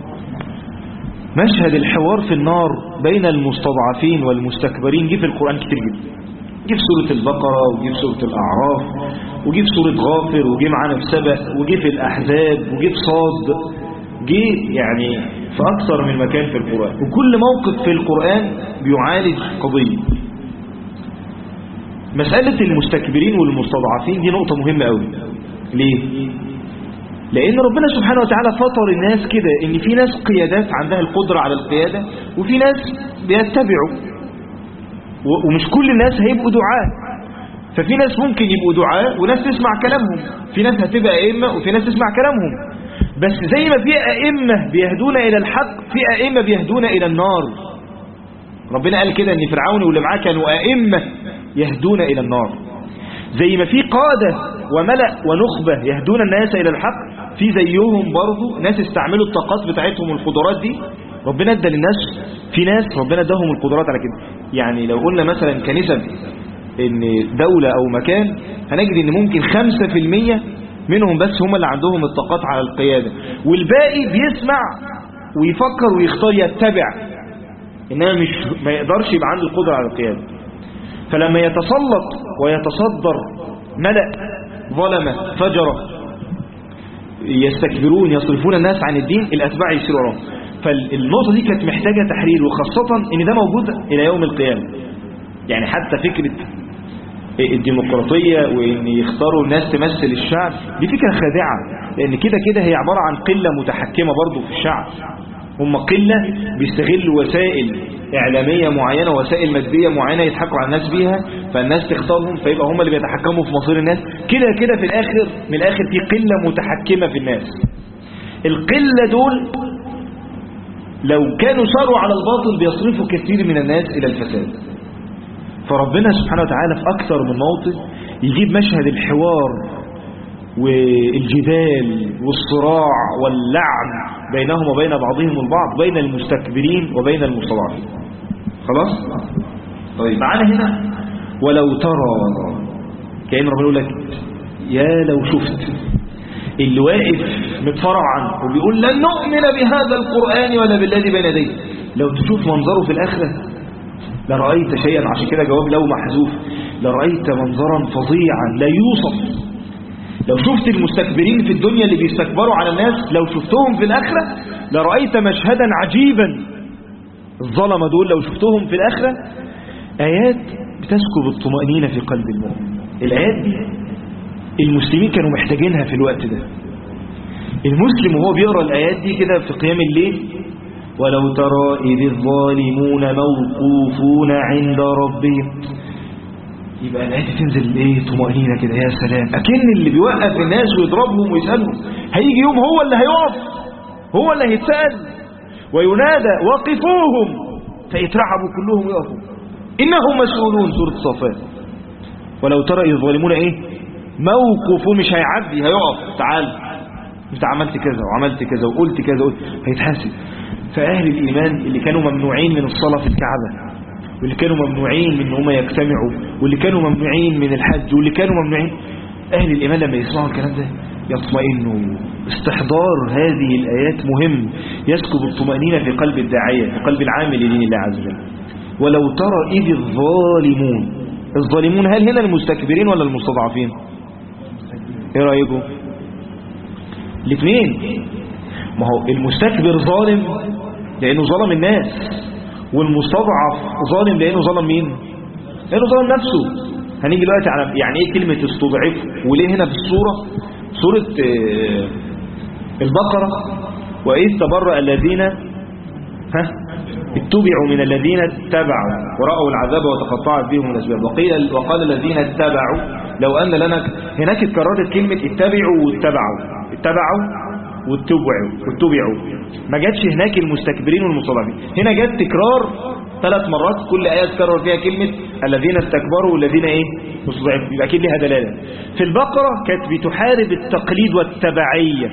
Speaker 2: مشهد الحوار في النار بين المستضعفين والمستكبرين جه في القرآن كتير جدا. جه في سورة البقرة، وجه في سورة الأعراف، وجه في سورة غافر، وجه معانا في سبأ، وجه في الأحزاب، وجه في صاد. جه يعني في أكثر من مكان في القرآن. وكل موقف في القرآن بيعالج قضية. مسألة المستكبرين والمستضعفين دي نقطة مهمة قوي. ليه؟ لأن ربنا سبحانه وتعالى فطر الناس كده، إن في ناس قيادات عندها القدرة على القيادة، وفي ناس بيتبعوا، ومش كل الناس هيبقوا دعاء. ففي ناس ممكن يبقوا دعاء وناس تسمع كلامهم، في ناس هتبقى أئمة وفي ناس تسمع كلامهم. بس زي ما في أئمة بيهدون إلى الحق، في أئمة بيهدون إلى النار. ربنا قال كده إن فرعون واللي معاه كانوا أئمة يهدون إلى النار. زي ما في قادة وملأ ونخبة يهدون الناس إلى الحق، في زيهم برضو ناس استعملوا الطاقات بتاعتهم والقدرات دي. ربنا ادى للناس، في ناس ربنا اداهم القدرات على كده. يعني لو قلنا مثلا كنسب ان دولة او مكان، هنجد ان ممكن 5% منهم بس هم اللي عندهم الطاقات على القيادة، والباقي بيسمع ويفكر ويختار يتبع، انما ما يقدرش يبقى عنده القدرة على القيادة. فلما يتسلط ويتصدر ملأ ظلمة فجرة يستكبرون يصرفون الناس عن الدين، الأتباع يسيروا وراهم. فالنقطة دي كانت محتاجة تحرير، وخاصة ان ده موجود إلى يوم القيامة. يعني حتى فكرة الديمقراطية وإن يختاروا الناس تمثل الشعب، دي فكرة خادعة، لأن كده هي عبارة عن قلة متحكمة برضو في الشعب. هم قلة بيستغلوا وسائل إعلامية معينة، وسائل مادية معينة يضحكوا على الناس بيها، فالناس تختارهم فيبقى هم اللي بيتحكموا في مصير الناس. كده في الآخر، من الآخر في قلة متحكمة في الناس. القلة دول لو كانوا ساروا على الباطل بيصرفوا كثير من الناس إلى الفساد. فربنا سبحانه وتعالى في أكثر من موطن يجيب مشهد الحوار والجدال والصراع واللعن بينهم وبين بعضهم البعض، بين المستكبرين وبين المستضعفين. خلاص؟ طيب معانا هنا ولو ترى، كأن ربنا يقول لك يا لو شفت اللي واقف متفرع عنه وبيقول لن نؤمن بهذا القرآن ولا بالذي بين يديه، لو تشوف منظره في الآخرة لرأيت شيئا. عشان كده جواب لو محذوف، لرأيت منظرا فظيعا لا يوصف. لو شفت المستكبرين في الدنيا اللي بيستكبروا على الناس، لو شفتهم في الآخرة لرأيت مشهدا عجيبا. الظلمة دول لو شفتهم في الآخرة، آيات بتسكب الطمأنينة في قلب المؤمن. الآيات دي المسلمين كانوا محتاجينها في الوقت ده. المسلم وهو بيقرأ الآيات دي كده في قيام الليل، ولو ترى إذ الظالمون موقوفون عند ربهم، يبقى الآيات تنزل ايه طمأنينة كده. يا سلام، أكن اللي بيوقف الناس ويضربهم ويسألهم هيجي يوم هو اللي هيقف، هو اللي هيتسأل وينادى وقفوهم فيترعبوا كلهم يقفوا إنهم مسؤولون. سورة الصافات. ولو ترى إذ الظالمون ايه موقوفون، مش هيعدي، هيقف. تعال انت عملت كذا وعملت كذا وقلت كذا هيتحاسب. فأهل الإيمان اللي كانوا ممنوعين من الصلاة في الكعبة، واللي كانوا ممنوعين من ان هم يجتمعوا، واللي كانوا ممنوعين من الحج، واللي كانوا ممنوعين، أهل الإيمان لما يسمعوا الكلام ده يطمئنوا. استحضار هذه الآيات مهم، يسكب الطمأنينة في قلب الداعية، في قلب العامل لدين الله عز وجل. ولو ترى إذ الظالمون هل هنا المستكبرين ولا المستضعفين؟ ايه رأيكم؟ الاثنين. ما هو المستكبر ظالم لأنه ظلم الناس، والمستضعف ظالم لأنه ظلم مين؟ لأنه ظلم نفسه. هنيجي دلوقتي على يعني ايه كلمة استضعف، وليه هنا في السورة، سورة البقرة، وإذ تبرأ الذين اتبعوا من الذين اتبعوا ورأوا العذاب وتقطعت بهم الأسباب وقال الذين اتبعوا لو أن لنا. هناك اتكررت كلمة اتبعوا اتبعوا واتبعوا، ما جاتش هناك المستكبرين والمستضعفين. هنا جت تكرار 3 مرات، كل آية تكرر فيها كلمة الذين استكبروا والذين ايه مستضعفين، يبقى اكيد لها دلالة. في البقرة كانت بتحارب التقليد والتبعية.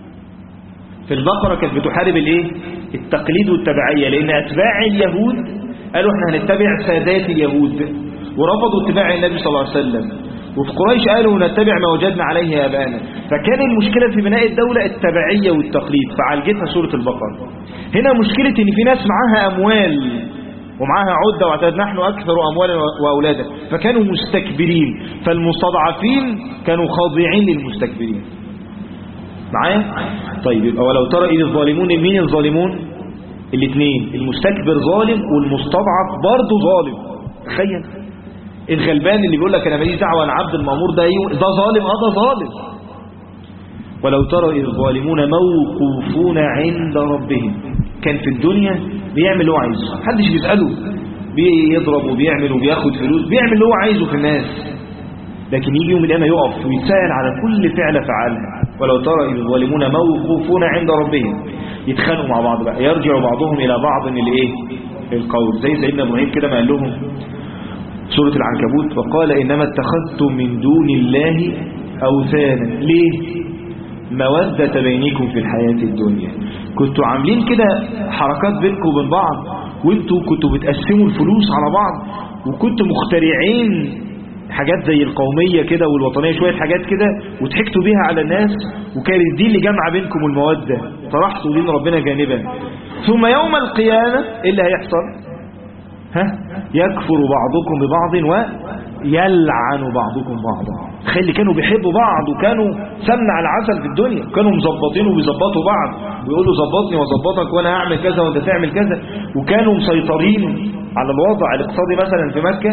Speaker 2: في البقرة كانت بتحارب الايه التقليد والتبعية، لأن أتباع اليهود قالوا احنا هنتبع سادات اليهود ورفضوا اتباع النبي صلى الله عليه وسلم. وفي قريش قالوا نتبع ما وجدنا عليه آباءنا. فكان المشكلة في بناء الدولة التبعية والتقليد، فعالجتها سورة البقرة. هنا مشكلة ان في ناس معاها أموال ومعاها عدة وعدد نحن أكثر أموالا وأولادا، فكانوا مستكبرين، فالمستضعفين كانوا خاضعين للمستكبرين. معايا؟ طيب يبقى ولو ترى إذ الظالمون، مين الظالمون؟ الاثنين، المستكبر ظالم والمستضعف برضه ظالم. تخيل الغلبان اللي بيقول لك انا ماليش دعوه انا عبد المأمور ده ظالم. ده ظالم. ولو ترى إذ الظالمون موقوفون عند ربهم، كان في الدنيا بيعمل اللي هو عايزه، محدش بيسأله، بيضرب وبيعمل وبياخد فلوس، بيعمل اللي هو عايزه في الناس. لكن يجي يوم القيامة يقف ويتسأل على كل فعل فعلها. ولو ترى إذ الظالمون موقوفون عند ربهم، يتخانقوا مع بعض بقى، يرجع بعضهم إلى بعض الايه القول، زي سيدنا إبراهيم كده ما قال لهم سورة العنكبوت، وقال إنما اتخذتم من دون الله أوثانا. ليه؟ مودة بينكم في الحياة الدنيا. كنتوا عاملين كده حركات بينكم وبين بعض، وانتوا كنتوا بتقسموا الفلوس على بعض، وكنتوا مخترعين حاجات زي القومية كده والوطنية، شوية حاجات كده، وضحكتوا بيها على الناس، وكانت دي اللي جمع بينكم المودة، طرحتوا دين ربنا جانبا. ثم يوم القيامة ايه اللي هيحصل؟ يكفر بعضكم ببعض ويلعن بعضكم بعضا. تخيل كانوا بيحبوا بعض وكانوا سمنة على العسل في الدنيا، كانوا مظبطين وبيظبطوا بعض، ويقولوا ظبطني وظبطك وانا هعمل كذا وانت تعمل كذا، وكانوا مسيطرين على الوضع الاقتصادي مثلا في مكة.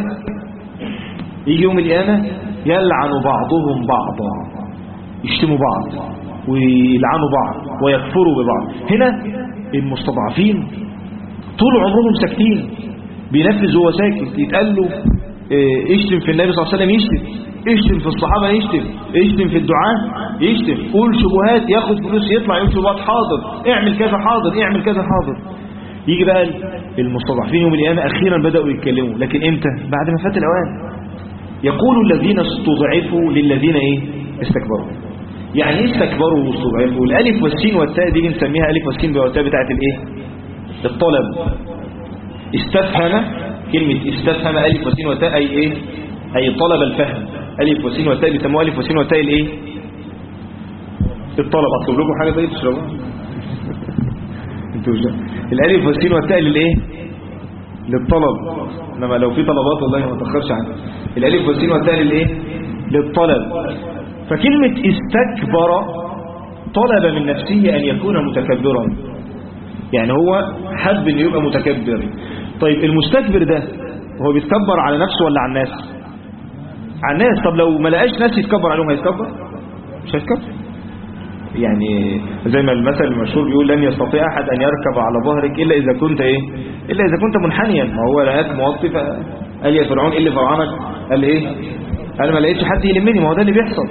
Speaker 2: يجي يوم القيامة يلعن بعضهم بعضا، يشتموا بعض ويلعنوا بعض ويكفروا ببعض. هنا المستضعفين طول عمرهم ساكتين، بينفذ وهو ساكت. يتقال له اشتم في النبي صلى الله عليه وسلم يشتم، اشتم في الصحابة يشتم، اشتم في الدعاء يشتم، قول شبهات ياخد فلوس يطلع يقول شبهات، حاضر اعمل كذا، حاضر اعمل كذا، حاضر. يجي بقى المستضعفين يوم القيامة أخيرا بدأوا يتكلموا، لكن امتى؟ بعد ما فات الأوان. يقول الذين استضعفوا للذين ايه استكبروا. يعني ايه استكبروا واستضعفوا؟ الالف والسين والتاء دي بنسميها الف والسين والتاء بتاعت الايه الطلب. استفهم، كلمة استفهم الف والسين والتاء اي ايه اي طلب الفهم. الف والسين والتاء بيسموها الف والسين والتاء الايه الطلب. اطلب لكم حاجه زي تشربوها انتوا الالف والسين والتاء للايه للطلب، انما لو في طلبات والله ما تاخرش عنها. الالف والسين والتاء للايه للطلب. فكلمة استكبر طلب من نفسه ان يكون متكبرا، يعني هو حب ان يبقى متكبر. طيب المستكبر ده هو بيتكبر على نفسه ولا على الناس؟ على الناس. طب لو ما لقاش ناس يتكبر عليهم هيتكبر؟ مش هيتكبر. يعني زي ما المثل المشهور بيقول لن يستطيع أحد أن يركب على ظهرك إلا إذا كنت إيه إلا إذا كنت منحنيا. ما هو لقاك موطي قال يا فرعون إيه اللي فرعانك؟ قال إيه؟ قال ما لقيتش حد يلمني. ما هو ده اللي بيحصل.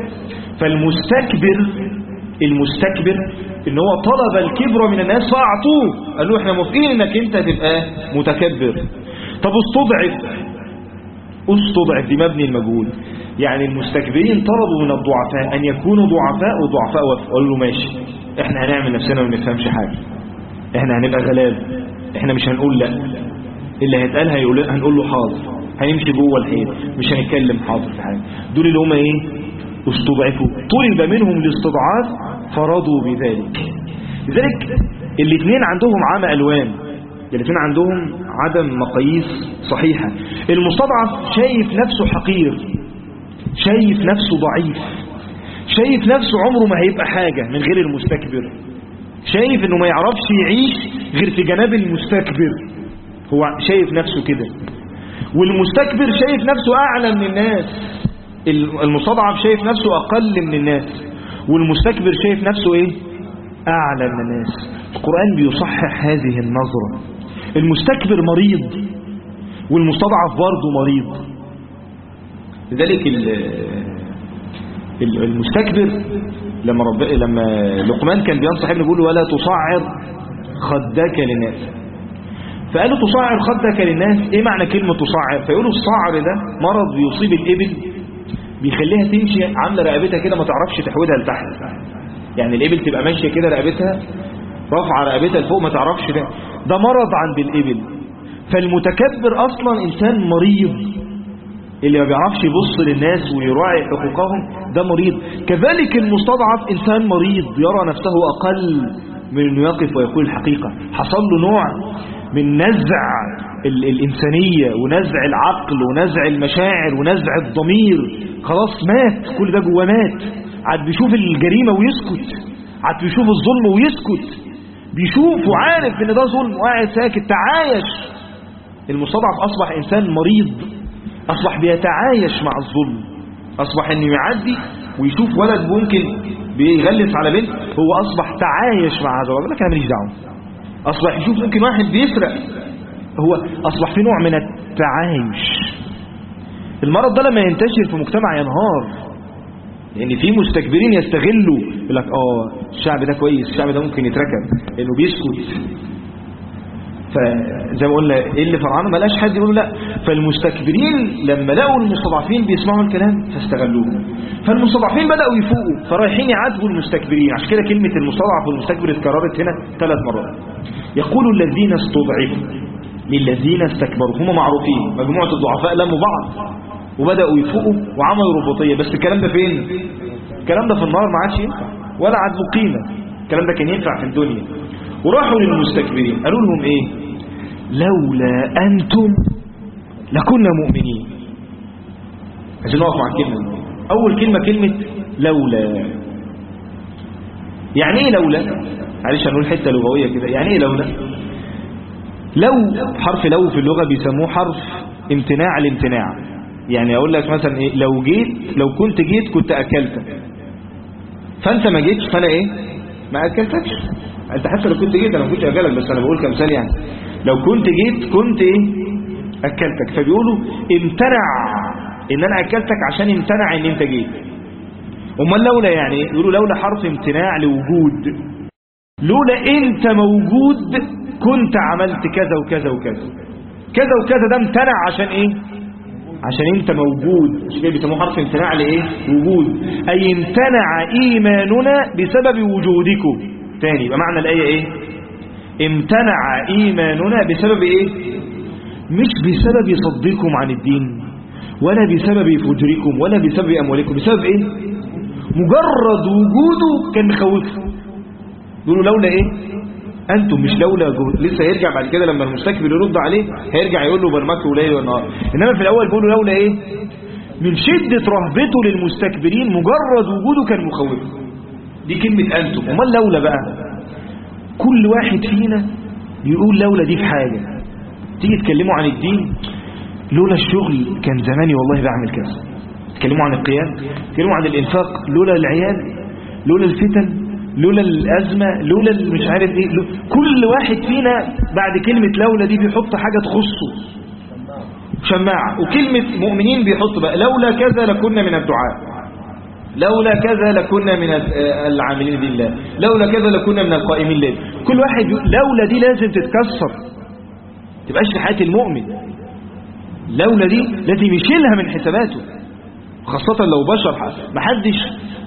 Speaker 2: المستكبر إن هو طلب الكبر من الناس فأعطوه، قالوا إحنا موافقين إنك أنت تبقى متكبر. طب استضعف دي مبني المجهول. يعني المستكبرين طلبوا من الضعفاء أن يكونوا ضعفاء وضعفاء وفقوا، قالوا له ماشي، احنا هنعمل نفسنا ما بنفهمش حاجة، احنا هنبقى غلاب، احنا مش هنقول لا، اللي هيتقال هنقول له حاضر، هنمشي جوه الحيط، مش هنتكلم حاضر في حاجة. دول اللي هم ايه؟ استضعفوا، طلب منهم الاستضعاف فرضوا بذلك. لذلك الاثنين عندهم عامة ألوان، الاثنين عندهم عدم مقاييس صحيحة. المستضعف شايف نفسه حقير، شايف نفسه ضعيف، شايف نفسه عمره ما هيبقى حاجة من غير المستكبر، شايف انه ما يعرفش يعيش غير في جناب المستكبر، هو شايف نفسه كده. والمستكبر شايف نفسه أعلى من الناس، المستضعف شايف نفسه أقل من الناس، والمستكبر شايف نفسه ايه؟ أعلى من الناس. القرآن بيصحح هذه النظرة. المستكبر مريض والمستضعف برضه مريض. لذلك المستكبر لما لقمان كان بينصح ابنه بيقول له ولا تصعر خدك للناس، فقال له تصعر خدك للناس، ايه معنى كلمة تصعر؟ فيقولوا الصعر ده مرض بيصيب الإبل بيخليها تمشي عاملة رقبتها كده ما تعرفش تحودها لتحت، يعني الإبل تبقى ماشية كده رقبتها رافعة رقبتها لفوق ما تعرفش، ده مرض عند الإبل. فالمتكبر أصلا إنسان مريض، اللي ما بيعرفش يبص للناس ويراعي حقوقهم ده مريض. كذلك المستضعف إنسان مريض يرى نفسه أقل من أنه يقف ويقول الحقيقة، حصل له نوع من نزع الإنسانية ونزع العقل ونزع المشاعر ونزع الضمير، خلاص مات، كل ده جوه مات، عاد بيشوف الجريمة ويسكت، عاد بيشوف الظلم ويسكت، بيشوف وعارف ان ده ظلم وقاعد ساكت، تعايش. المستضعف أصبح إنسان مريض، أصبح بيتعايش مع الظلم، أصبح أنه يعدي ويشوف ولد ممكن بيغلس على بنت، هو أصبح تعايش مع هذا، ولا كان ماليش دعوه. أصبح يشوف ممكن واحد بيسرق، هو أصبح في نوع من التعايش. المرض ده لما ينتشر في مجتمع ينهار، لأن في مستكبرين يستغلوا، يقول لك الشعب ده كويس، الشعب ده ممكن يتركب لأنه بيسكت. فزي ما قلنا ايه اللي فرعانه ما لقاش حد يقول لا، فالمستكبرين لما لقوا المستضعفين بيسمعوا الكلام فاستغلوه، فالمستضعفين بدأوا يفوقوا فرايحين يعاتبوا المستكبرين. عشان كده كلمة المستضعف والمستكبر اتكررت هنا 3 مرات. يقول الذين استضعفوا للذين استكبروا، هم معروفين، مجموعة الضعفاء لموا بعض وبدأوا يفوقوا وعملوا رباطية. بس الكلام ده فين؟ الكلام ده في النار ما عادش ينفع ولا عاد له قيمة، الكلام ده كان ينفع في الدنيا. وراحوا للمستكبرين قالوا لهم ايه؟ لولا أنتم لكنا مؤمنين. عشان نقف مع الكلمة دي. أول كلمة لولا. يعني ايه لولا؟ معلش هنقول حتة لغوية كده. يعني ايه لولا؟ لو حرف لو في اللغة بيسموه حرف امتناع الامتناع. يعني اقول لك مثلا ايه؟ لو كنت جيت كنت اكلتك، فانت ما جيتش فانا ايه؟ ما اكلتكش. انت حتى لو كنت جيت انا ما كنتش اكلك، بس انا بقول كمثال. يعني لو كنت جيت كنت ايه؟ اكلتك. فبيقولوا امتنع ان انا اكلتك عشان امتنع ان انت جيت. امال لولا يعني ايه؟ يقولوا لولا حرف امتناع لوجود، لولا انت موجود كنت عملت كذا وكذا وكذا كذا وكذا. ده امتنع عشان ايه؟ عشان انت موجود. مش كده بيسموه حرف امتناع لايه؟ وجود. اي امتنع ايماننا بسبب وجودكم. تاني يبقى معنى الايه ايه؟ امتنع ايماننا بسبب ايه؟ مش بسبب صدكم عن الدين ولا بسبب فجركم ولا بسبب اموالكم. بسبب ايه؟ مجرد وجوده كان مخوفه. يقولوا لولا ايه؟ انتم، مش لولا جهد. لسه هيرجع بعد كده لما المستكبر يرد عليه هيرجع يقول له برمته ليل ونهار. انما في الاول بيقولوا لولا ايه؟ من شدة رهبته للمستكبرين مجرد وجوده كان مخوفه. دي كلمة انتم. امال لولا بقى؟ كل واحد فينا يقول لولا دي في حاجة. تيجي تكلموا عن الدين، لولا الشغل كان زماني والله بعمل كذا. تكلموا عن القيام، تكلموا عن الانفاق، لولا العيال، لولا الفتن، لولا الأزمة، لولا مش عارف ايه. كل واحد فينا بعد كلمة لولا دي بيحط حاجة تخصه، شماعة. وكلمة مؤمنين بيحط بقى لولا كذا لكنا من الدعاء، لولا كذا لكنا من العاملين لله، لولا كذا لكنا من القائمين لله. كل واحد لولا دي لازم تتكسر، تبقاش في حياة المؤمن. لولا دي لازم يشيلها من حساباته. خاصة لو بشر محدش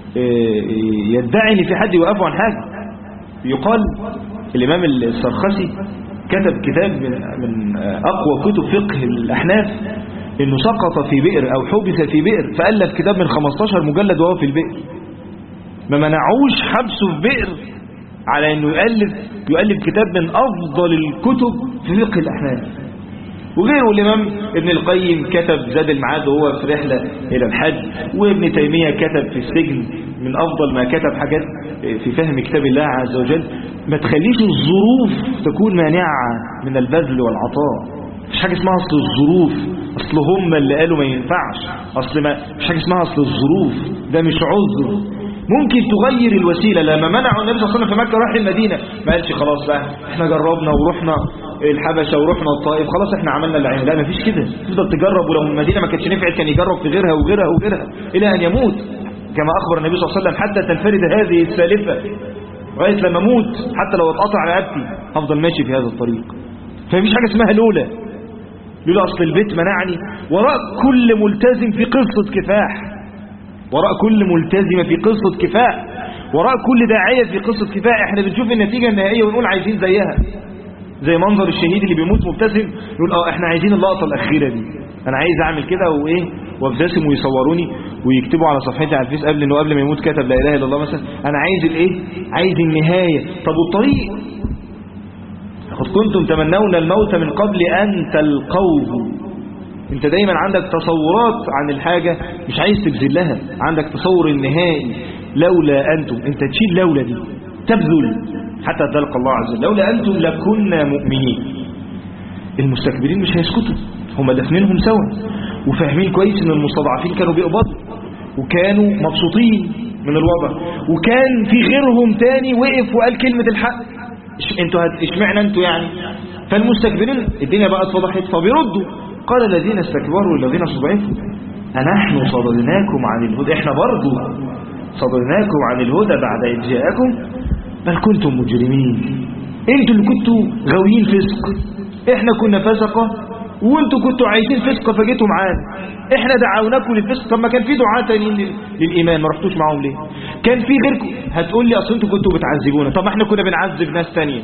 Speaker 2: يدعي ان في حد يوقفه عن حاجة. يقال الإمام السرخسي كتب كتاب من أقوى كتب فقه الأحناف، إنه سقط في بئر أو حبس في بئر فألف كتاب من 15 مجلد وهو في البئر. ما منعوش حبسه في بئر على إنه يؤلف كتاب من أفضل الكتب في فقه الأحناف. وغيره الإمام ابن القيم كتب زاد المعاد وهو في رحلة إلى الحج، وابن تيمية كتب في السجن من أفضل ما كتب حاجات في فهم كتاب الله عز وجل. ما تخليش الظروف تكون مانعة من البذل والعطاء. مش حاجة اسمها أصل الظروف، أصل هم اللي قالوا ما ينفعش، مش حاجة اسمها أصل الظروف، ده مش عذر. ممكن تغير الوسيلة. لما منعوا النبي صلى الله عليه وسلم في مكة راح المدينة، ما قالش خلاص بقى احنا جربنا ورحنا الحبشة ورحنا الطائف خلاص احنا عملنا اللي عملنا. لا، مفيش كده. تفضل تجرب، ولو المدينة ما كانتش نفعت كان يجرب في غيرها وغيرها وغيرها إلى أن يموت، كما أخبر النبي صلى الله عليه وسلم حتى تنفرد هذه السالفة لغاية لما أموت، حتى لو اتقطع رقبتي هفضل ماشي في هذا الطريق. فمفيش حاجة اسمها لولا أصل البيت منعني. وراء كل ملتزم في قصة كفاح، وراء كل ملتزمة في قصة كفاح، وراء كل داعية في قصة كفاح. احنا بنشوف النتيجة النهائية ونقول عايزين زيها، زي منظر الشهيد اللي بيموت مبتسم يقول احنا عايزين اللقطة الأخيرة دي، انا عايز اعمل كده وابتسم ويصوروني ويكتبوا على صفحتي على الفيس قبل ما يموت كتب لا اله الا الله مثلا. انا عايز عايز النهاية. طب والطريق؟ قد كنتم تمنون الموت من قبل ان تلقوه. انت دايما عندك تصورات عن الحاجة مش عايز تبذل لها، عندك تصور النهائي. لولا أنتم، انت تشيل لولا دي، تبذل حتى تلقى الله عز وجل. لولا أنتم لكنا مؤمنين. المستكبرين مش هيسكتوا، هم دفنينهم سوا وفاهمين كويس ان المستضعفين كانوا بيقبضوا وكانوا مبسوطين من الوضع، وكان في غيرهم تاني وقف وقال كلمة الحق. انتوا اشمعنا انتوا يعني؟ فالمستكبرين الدنيا بقى اتفضحت فبيردوا. قال الذين استكبروا للذين استضعفوا أنحن صددناكم عن الهدى. احنا برضو صددناكم عن الهدى بعد إذ جاءكم بل كنتم مجرمين. انتوا اللي كنتوا غاويين فسق، احنا كنا فسقة وانتوا كنتوا عايزين فسقة فجيتوا معانا. احنا دعوناكم للفسق. طب ما كان في دعاة تانيين للإيمان ما رحتوش معاهم ليه؟ كان في غيركم. هتقول لي اصل انتوا كنتوا بتعذبونا. طب ما احنا كنا بنعذب ناس تانية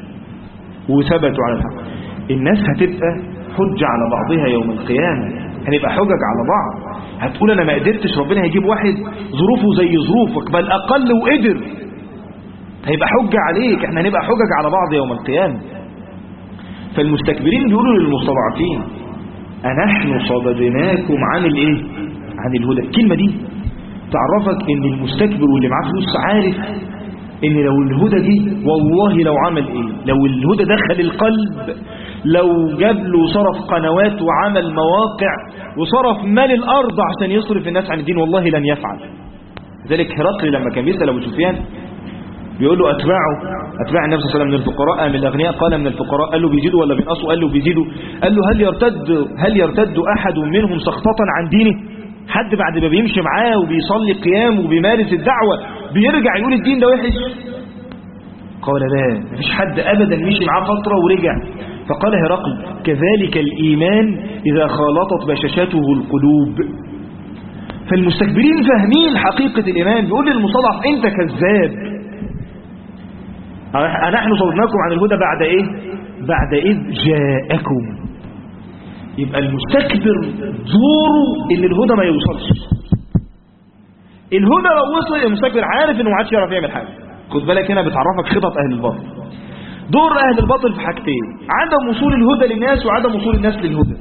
Speaker 2: وثبتوا على الحق. الناس هتبقى حجة على بعضها يوم القيامة، هنبقى حجج على بعض. هتقول أنا ما قدرتش، ربنا هيجيب واحد ظروفه زي ظروفك بل أقل وقدر، هيبقى حجة عليك. احنا هنبقى حجج على بعض يوم القيامة. فالمستكبرين بيقولوا للمستضعفين أنحن صددناكم عن عن الهدى. الكلمة دي تعرفك ان المستكبر واللي معاه فلوس عارف ان لو الهدى دي والله لو عمل لو الهدى دخل القلب، لو جاب له صرف قنوات وعمل مواقع وصرف مال الأرض عشان يصرف الناس عن الدين والله لن يفعل. ذلك هرقل لما كان بيسأل أبو سفيان بيقول له أتباع النبي صلى الله عليه وسلم من الفقراء من الأغنياء؟ قال من الفقراء. قال له بيزيدوا ولا بينقصوا؟ قال له بيزيدوا. قال له هل يرتد أحد منهم سخطة عن دينه؟ حد بعد ما بيمشي معاه وبيصلي قيام وبيمارس الدعوة بيرجع يقول الدين ده وحش؟ قال لا، مفيش حد أبدا مشي معاه فترة ورجع. فقال هرقل كذلك الإيمان إذا خالطت بشاشته القلوب. فالمستكبرين فاهمين حقيقة الإيمان. بيقول للمستضعف أنت كذاب، نحن صددناكم عن الهدى بعد إذ جاءكم. يبقى المستكبر دوره إن الهدى ما يوصلش. الهدى لو وصل المستكبر عارف إنه ما عادش يعرف يعمل حاجة. خد بالك هنا بتعرفك خطط أهل الباطل. دور أهل الباطل في حاجتين: عدم وصول الهدى للناس وعدم وصول الناس للهدى.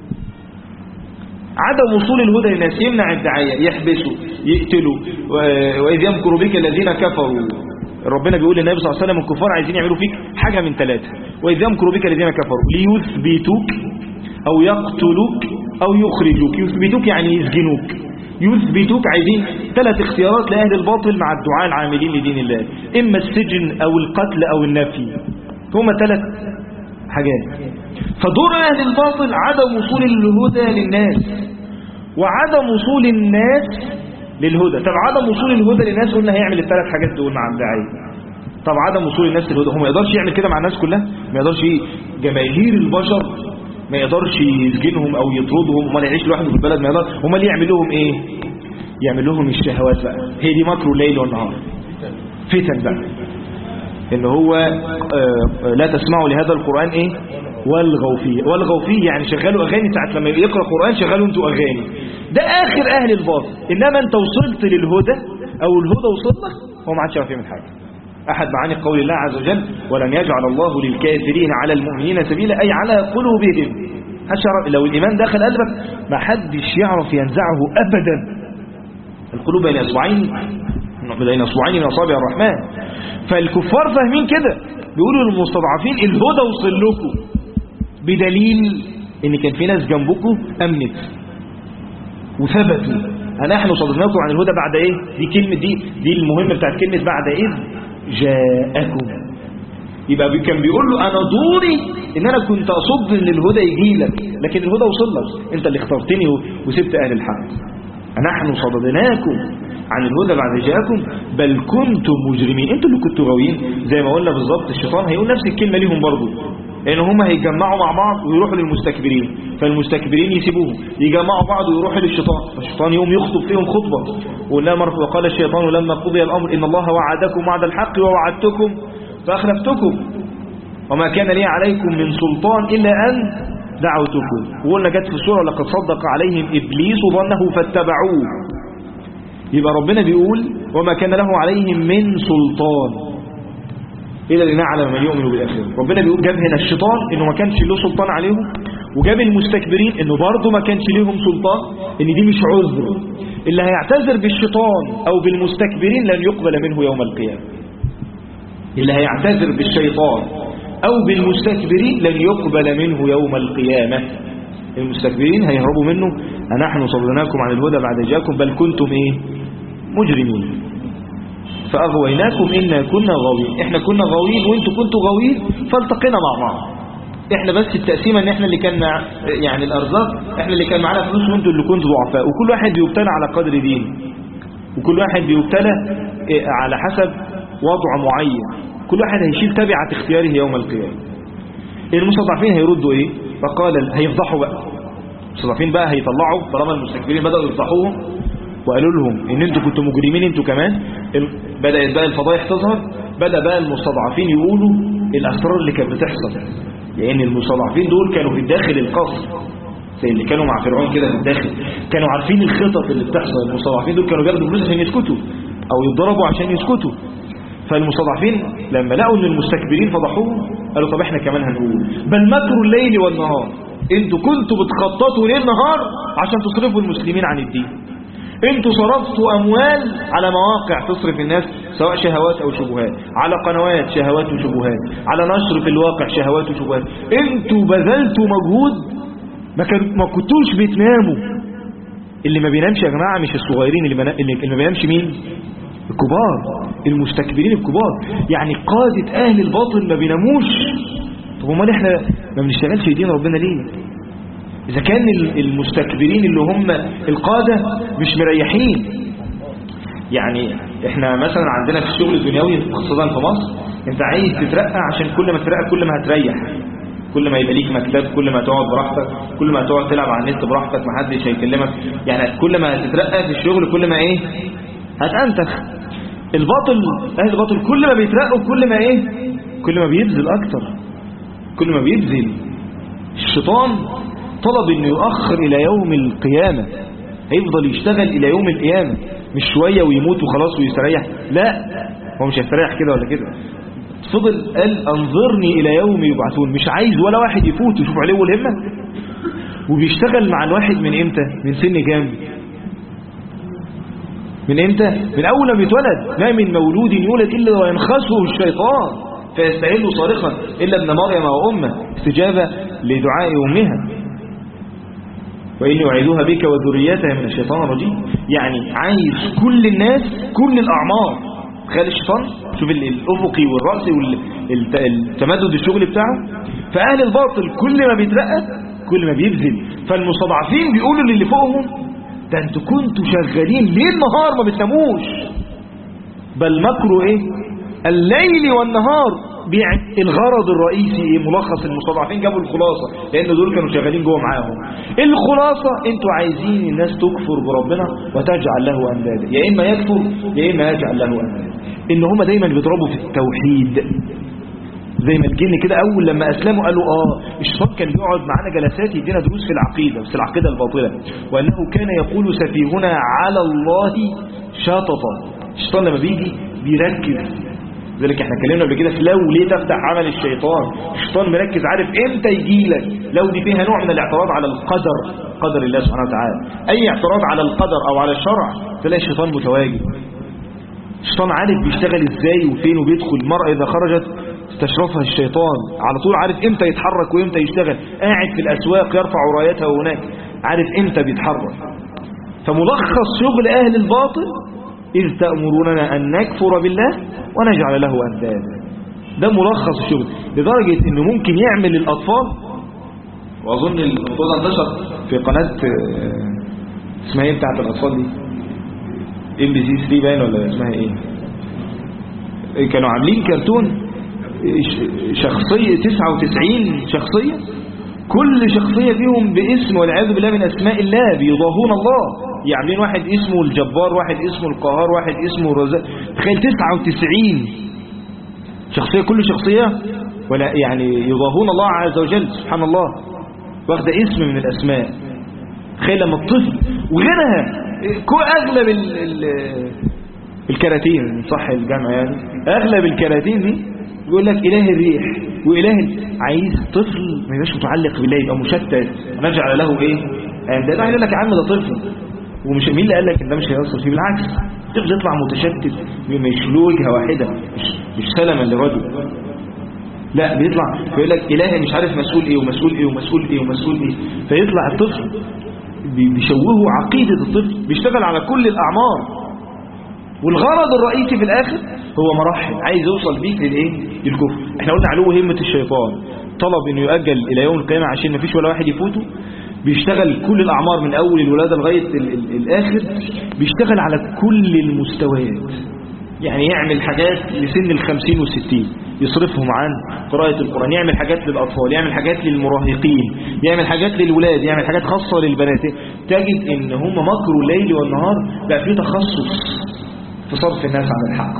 Speaker 2: عدم وصول الهدى للناس يمنع الدعاية، يحبسوا، يقتلوا. وإذ يمكر بك الذين كفروا. ربنا بيقول للنبي صلى الله عليه وسلم الكفار عايزين يعملوا فيك حاجة من ثلاثة: وإذ يمكر بك الذين كفروا ليثبتوك أو يقتلوك أو يخرجوك. يثبتوك يعني يسجنوك، يثبتوك عايزين 3 اختيارات لأهل الباطل مع الدعاء العاملين لدين الله: إما السجن أو القتل أو النفي. هما 3 حاجات. فدور أهل الباطل عدم وصول الهدى للناس وعدم وصول الناس للهدى. طب عدم وصول الهدى للناس قلنا هيعمل ال3 حاجات دول مع الداعية. طب عدم وصول الناس للهدى هو ما يقدرش يعمل كده مع الناس كلها، ما يقدرش. جماهير البشر ما يقدرش يسجنهم او يطردهم، امال يعيش لوحده في البلد ما يقدر، امال يعمل لهم ايه؟ يعمل لهم الشهوات بقى. هي دي مكر الليل والنهار، فتن بقى، ان هو لا تسمعوا لهذا القرآن ايه والغوا فيه. والغوا فيه يعني شغلوا اغاني، ساعه لما يقرأ قرآن شغلوا انتوا اغاني. ده اخر اهل الباطل. انما انت وصلت للهدى او الهدى وصل لك، هو ما عادش يعرف يعمل حاجه. احد معاني قول الله عز وجل ولن يجعل الله للكافرين على المؤمنين سبيلا، اي على قلوبهم. لو الايمان دخل قلبك ما حدش يعرف ينزعه ابدا. القلوب بين اصبعين من اصابع الرحمن. فالكفار فاهمين كده، بيقولوا للمستضعفين الهدى وصل لكم، بدليل ان كان في ناس جنبكم امنت وثبتوا. نحن صددناكم عن الهدى بعد ايه؟ دي كلمه، دي المهمه بتاعت كلمه بعد اذ جاءكم. يبقى كان بيقول له انا دوري ان انا كنت اصد ان الهدى يجي لك، لكن الهدى وصل لك، انت اللي اخترتني وسبت اهل الحق. نحن صددناكم عن الهدى بعد جاءكم بل كنتم مجرمين، انتوا اللي كنتوا غاويين. زي ما قلنا بالظبط، الشيطان هيقول نفس الكلمه ليهم برضه، لان هم هيتجمعوا مع بعض ويروحوا للمستكبرين، فالمستكبرين يسيبوهم يجمعوا بعض ويروحوا للشيطان، فالشيطان يوم يخطب فيهم خطبه. وقال الشيطان لما قضي الامر ان الله وعدكم وعد الحق ووعدتكم فاخلفتكم وما كان لي عليكم من سلطان الا ان دعوتكم. وقلنا جت في السوره لقد صدق عليهم ابليس ظنه فاتبعوه. يبقى ربنا بيقول وما كان له عليهم من سلطان إلا لنعلم من يؤمن بالآخرة. ربنا بيقول جاب هنا الشيطان إنه ما كانش له سلطان عليهم، وجاب المستكبرين إنه برضه ما كانش لهم سلطان، إن دي مش عذر. اللي هيعتذر بالشيطان أو بالمستكبرين لن يقبل منه يوم القيامة. اللي هيعتذر بالشيطان أو بالمستكبرين لن يقبل منه يوم القيامة. المستكبرين هيهربوا منه. نحن صددناكم عن الهدى بعد جاءكم بل كنتم ايه مجرمين فأغويناكم إنا كنا غاوين. احنا كنا غاوين وانتوا كنتوا غاوين فالتقينا مع بعض. احنا بس التقسيمه ان احنا اللي كان يعني الارزاق، احنا اللي كان معانا فلوس وانتوا اللي كنتوا ضعفاء، وكل واحد بيبتلى على قدر دينه، وكل واحد بيبتلى على حسب وضع معين، كل واحد هيشيل تبعة اختياره يوم القيامة. المستضعفين هيردوا ايه؟ فقال هيفضحوا بقى المستضعفين بقى، هيطلعوا طالما المستكبرين بدأوا يفضحوهم وقالوا لهم ان انتوا كنتوا مجرمين انتوا كمان. بدأت بقى الفضايح تظهر، بدأ بقى المستضعفين يقولوا الاسرار اللي كانت بتحصل، لان المستضعفين دول كانوا في داخل القصر زي اللي كانوا مع فرعون كده في الداخل، كانوا عارفين الخطط اللي بتحصل. المستضعفين دول كانوا بياخدوا فلوس عشان يسكتوا او يتضربوا عشان يسكتوا. فالمستضعفين لما لقوا ان المستكبرين فضحوهم قالوا طب احنا كمان هنقول بل مكروا الليل والنهار، انتوا كنتوا بتخططوا ليل نهار عشان تصرفوا المسلمين عن الدين، انتوا صرفتوا اموال على مواقع تصرف الناس سواء شهوات او شبهات، على قنوات شهوات وشبهات، على نشر في الواقع شهوات وشبهات، انتوا بذلتوا مجهود ما كنتوش بتناموا. اللي ما بينامش يا جماعه مش الصغيرين، اللي ما بينامش مين؟ الكبار، المستكبرين الكبار، يعني قادة اهل الباطل ما بيناموش. طب امال احنا ما بنشتغلش في دين ربنا ليه؟ اذا كان المستكبرين اللي هم القادة مش مريحين. يعني احنا مثلا عندنا في الشغل الدنيوي خاصة في مصر، انت عايز تترقى عشان كل ما تترقى كل ما هتريح، كل ما يبقى ليك مكتب، كل ما تقعد براحتك، كل ما تقعد تلعب على النت براحتك ما حدش هيكلمك. يعني كل ما هتترقى في الشغل كل ما ايه هتأنتخ. الباطل اهل الباطل كل ما بيترقوا كل ما ايه كل ما بيبذل اكتر، كل ما بيبذل. الشيطان طلب انه يؤخر الى يوم القيامة، هيفضل يشتغل الى يوم القيامة، مش شوية ويموت وخلاص ويستريح. لا، هو مش هيستريح كده ولا كده، فضل قال انظرني الى يوم يبعثون، مش عايز ولا واحد يفوت ويشوف عليه الهمة. وبيشتغل مع الواحد من امتى؟ من سن كام؟ من امتى؟ من اول ما يتولد. ما من مولود يولد الا وينخسه الشيطان فيستهل صارخا الا ابن مريم وامه استجابه لدعاء امها واني اعيذها بك وذريتها من الشيطان الرجيم. يعني عايز كل الناس كل الاعمار. تخيل الشيطان، شوف الافقي والراسي والتمدد الشغل بتاعه. فاهل الباطل كل ما بيترقى كل ما بيبذل. فالمستضعفين بيقولوا للي فوقهم ده انتوا كنتوا شغالين ليل نهار ما بتناموش، بل مكروا ايه الليل والنهار الغرض الرئيسي ايه؟ ملخص المستضعفين جابوا الخلاصة لان دول كانوا شغالين جوه معاهم. الخلاصة انتوا عايزين الناس تكفر بربنا وتجعل له اندادا، يا اما يكفر يا اما يجعل له اندادا. ان هم دايما بيضربوا في التوحيد زي ما الجن كده اول لما اسلموا قالوا الشيطان كان بيقعد معانا جلسات يدينا دروس في العقيدة، بس العقيدة الباطلة، وانه كان يقول سفيهنا على الله شططا. الشيطان لما بيجي بيركز، ذلك احنا اتكلمنا قبل كده في لو ليه تفتح عمل الشيطان. الشيطان مركز عارف امتى يجي لك. لو دي فيها نوع من الاعتراض على القدر، قدر الله سبحانه وتعالى، اي اعتراض على القدر او على الشرع تلاقي الشيطان متواجد. الشيطان عارف بيشتغل ازاي وفين وبيدخل. المرأة اذا خرجت استشرفها الشيطان على طول، عارف امتى يتحرك وامتى يشتغل. قاعد في الاسواق يرفع رايته هناك، عارف امتى بيتحرك. فملخص شغل اهل الباطل إذ تأمروننا أن نكفر بالله ونجعل له أندادا. ده ملخص الشغل، لدرجة إنه ممكن يعمل الأطفال. وأظن الموضوع ده انتشر في قناة اسمها ايه بتاعت الأطفال دي، MBC3 باين ولا اسمها ايه، كانوا عاملين كرتون شخصية 99 شخصية، كل شخصية فيهم باسم والعياذ بالله من أسماء الله، بيضاهون الله. يعملين واحد اسمه الجبار، واحد اسمه القهار، واحد اسمه الرزاق. تخيل 99 شخصية، كل شخصية ولا يعني يضاهون الله عز وجل سبحان الله، واخده اسم من الأسماء. تخيل لما الطفل وغيرها أغلب الكراتين صح الجامعة يعني، أغلب الكراتين دي يقول لك إله الريح وإله عايز طفل ما يبقاش متعلق بالله، يبقى مشتت. نجعل له ايه؟ ده يقول لك يا عم ده طفل، ومش مين اللي قال لك ان ده مش هيوصل فيه؟ بالعكس الطفل يطلع متشتت، مش له وجهه واحده، مش سلما لرجل، لا بيطلع يقول لك إله مش عارف مسؤول ايه ومسؤول ايه ومسؤول ايه ومسؤول ايه. فيطلع الطفل بيشوهوا عقيده الطفل، بيشتغل على كل الاعمار، والغرض الرئيسي في الاخر هو مراحل عايز يوصل بيك للايه؟ للكفر. احنا قلنا علو همة الشيطان، طلب انه يؤجل الى يوم القيامة عشان ما فيش ولا واحد يفوته. بيشتغل كل الاعمار من اول الولادة لغاية الاخر، بيشتغل على كل المستويات. يعني يعمل حاجات لسن 50 و60 يصرفهم عن قراءة القرآن، يعمل حاجات للأطفال، يعمل حاجات للمراهقين، يعمل حاجات للولاد، يعمل حاجات خاصة للبنات. تجد ان هم مكروا الليل والنهار، بقى في تخصص في صرف الناس عن الحق.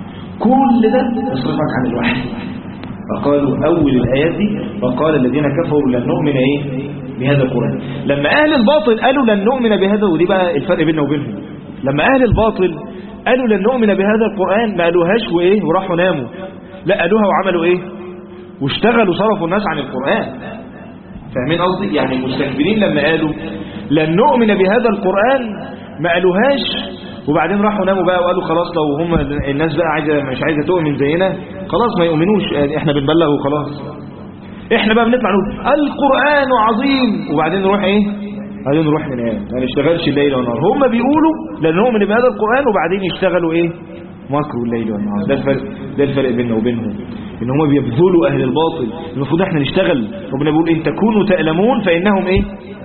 Speaker 2: كل ده يصرفك عن الوحي. فقالوا أول الآيات دي وقال الذين كفروا لن نؤمن بهذا القرآن. لما أهل الباطل قالوا لن نؤمن بهذا، ودي بقى الفرق بيننا وبينهم، لما أهل الباطل قالوا لن نؤمن بهذا القرآن ما قالوهاش وإيه وراحوا ناموا، لا قالوها وعملوا إيه واشتغلوا صرفوا الناس عن القرآن. فاهمين قصدي؟ يعني المستكبرين لما قالوا لن نؤمن بهذا القرآن ما قالوهاش وبعدين راحوا ناموا بقى وقالوا خلاص لو هم الناس بقى مش عايزة تؤمن زينا خلاص ما يؤمنوش، احنا بنبلغ وخلاص. احنا بقى بنطلع نقول القرآن عظيم وبعدين نروح ايه؟ بعدين نروح ننام ما نشتغلش الليل والنهار. هم بيقولوا لن نؤمن بهذا القرآن وبعدين يشتغلوا ايه؟ مكروا الليل والنهار. ده الفرق بيننا وبينهم، ان هم بيبذلوا اهل الباطل. المفروض احنا نشتغل. ربنا بيقول ان تكونوا تألمون فإنهم ايه؟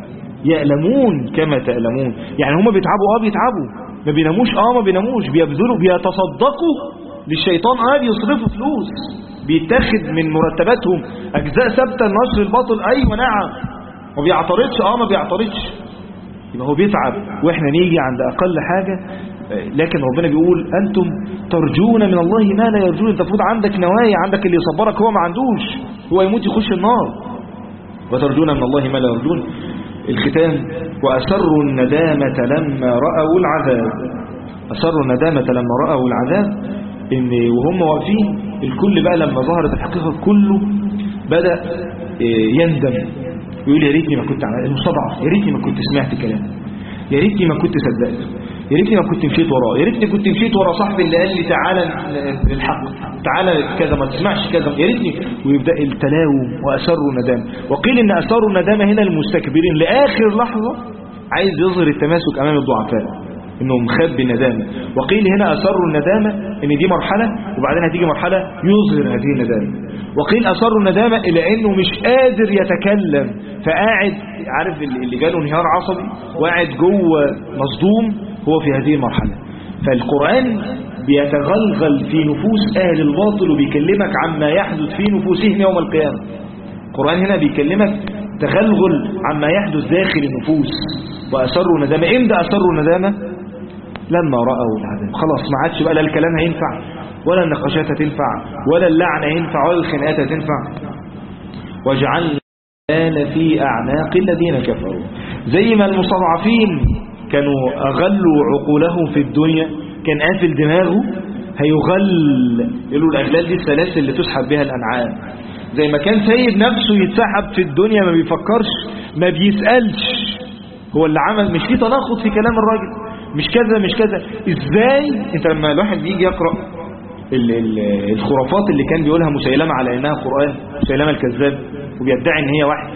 Speaker 2: يألمون كما تألمون. يعني هم بيتعبوا بيتعبوا، ما بيناموش ما بيناموش، بيبذلوا بيتصدقوا للشيطان بيصرفوا فلوس، بيتاخد من مرتباتهم اجزاء ثابته لنشر الباطل. ايوه نعم، ما بيعترضش ما بيعترضش، يبقى هو بيتعب واحنا نيجي عند اقل حاجه. لكن ربنا بيقول انتم ترجون من الله ما لا يرجون. انت المفروض عندك نوايا، عندك اللي يصبرك، هو ما عندوش، هو يموت يخش النار. وترجون من الله ما لا يرجون. الختام وأسروا الندامة لما رأوا العذاب. أسروا الندامة لما رأوا العذاب، إن وهم واقفين الكل بقى لما ظهرت الحقيقة كله بدأ يندم ويقول يا ريتني ما كنت عملت المستضعف، يا ريتني ما كنت سمعت كلام، يا ريتني ما كنت صدقت، يا ريتني ما كنت مشيت وراه، يا ريتني كنت مشيت ورا صاحبي اللي قال لي تعالى للحق، تعالى كذا ما تسمعش كذا، يا ريتني. ويبدأ التلاوم وأسروا الندامة. وقيل إن أسروا الندامة هنا المستكبرين لآخر لحظة عايز يظهر التماسك أمام الضعفاء إنه مخبي الندامة. وقيل هنا أسروا الندامة إن دي مرحلة وبعدين هتيجي مرحلة يظهر هذه الندامة. وقيل أسروا الندامة إلى إنه مش قادر يتكلم، فقاعد عارف اللي جاله انهيار عصبي وقاعد جوه مصدوم، هو في هذه المرحلة. فالقرآن بيتغلغل في نفوس أهل الباطل وبيكلمك عما يحدث في نفوسهم يوم القيامة. القرآن هنا بيكلمك تغلغل عما يحدث داخل النفوس. وأسروا ندامة. إمتى أسروا ندامة؟ لما رأوا العذاب. خلاص ما عادش بقى لا الكلام هينفع ولا النقاشات هتنفع ولا اللعنة هينفع ولا الخناقات هتنفع. وجعلنا في أعناق الذين كفروا. زي ما المستضعفين كانوا أغلوا عقولهم في الدنيا، كان قافل دماغه هيغل، يقولوا الأغلال دي السلاسل اللي تسحب بها الأنعام. زي ما كان سايب نفسه يتسحب في الدنيا، ما بيفكرش ما بيسألش هو اللي عمل، مش في تناقض في كلام الراجل، مش كذا مش كذا. ازاي انت لما الواحد بيجي يقرأ الخرافات اللي كان بيقولها مسيلمة على انها قرآن، مسيلمة الكذاب، وبيدعي ان هي وحي،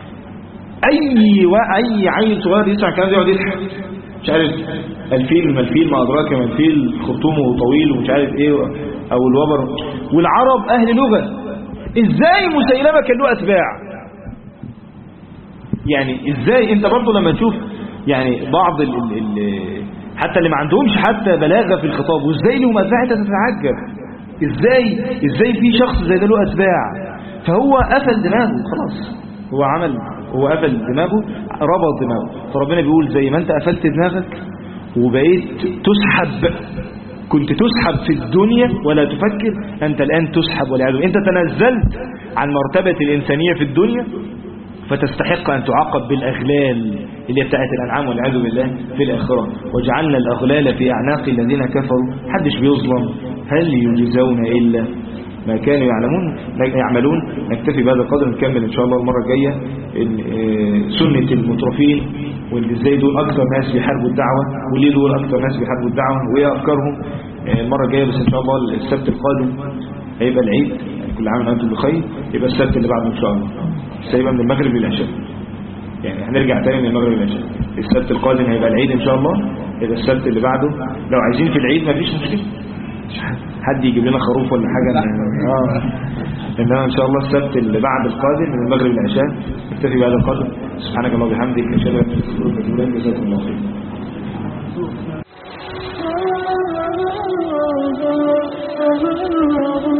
Speaker 2: اي عيل صغير يسمع الكلام ده يقعد يضحك، مش عارف الفيل ما الفيل ما ادراك ما الفيل، خرطومه طويل ومش عارف ايه، او الوبر. والعرب اهل لغة، ازاي مسيلمة كان له اتباع؟ يعني ازاي انت برضه لما تشوف يعني بعض حتى اللي ما عندهمش حتى بلاغة في الخطاب، وازاي لهم اتباع، انت تتعجب ازاي في شخص زي ده له اتباع. فهو قفل دماغه خلاص، هو قفل دماغه، ربط دماغه. فربنا بيقول زي ما انت قفلت دماغك وبقيت تسحب، كنت تسحب في الدنيا ولا تفكر، انت الان تسحب والعياذ بالله. انت تنزلت عن مرتبة الانسانية في الدنيا، فتستحق أن تعاقب بالأغلال اللي بتاعت الأنعام والعياذ بالله في الآخرة. وجعلنا الأغلال في أعناق الذين كفروا. محدش بيظلم، هل يجزون إلا ما كانوا يعملون. نكتفي بهذا القدر، نكمل إن شاء الله المرة الجاية سنة المترفين، واللي ازاي دول أكثر ناس بيحاربوا الدعوة، وليه دول أكثر ناس بيحاربوا الدعوة، وإيه أفكارهم. المرة الجاية بس إن شاء الله السبت القادم هيبقى العيد، كل عام وأنتم بخير. يبقى السبت اللي بعده إن شاء الله سيبقى من المغرب للعشاء، يعني هنرجع تاني من المغرب للعشاء. السبت القادم هيبقى العيد إن شاء الله. يبقى السبت اللي بعده لو عايزين في العيد مفيش مشكلة، حد يجيب لنا خروف ولا حاجة. إنما إن شاء الله السبت اللي بعد القادم من المغرب للعشاء. نكتفي بهذا القدر. سبحانك اللهم وبحمدك، أشهد أن لا إله إلا أنت، جزاكم الله خير.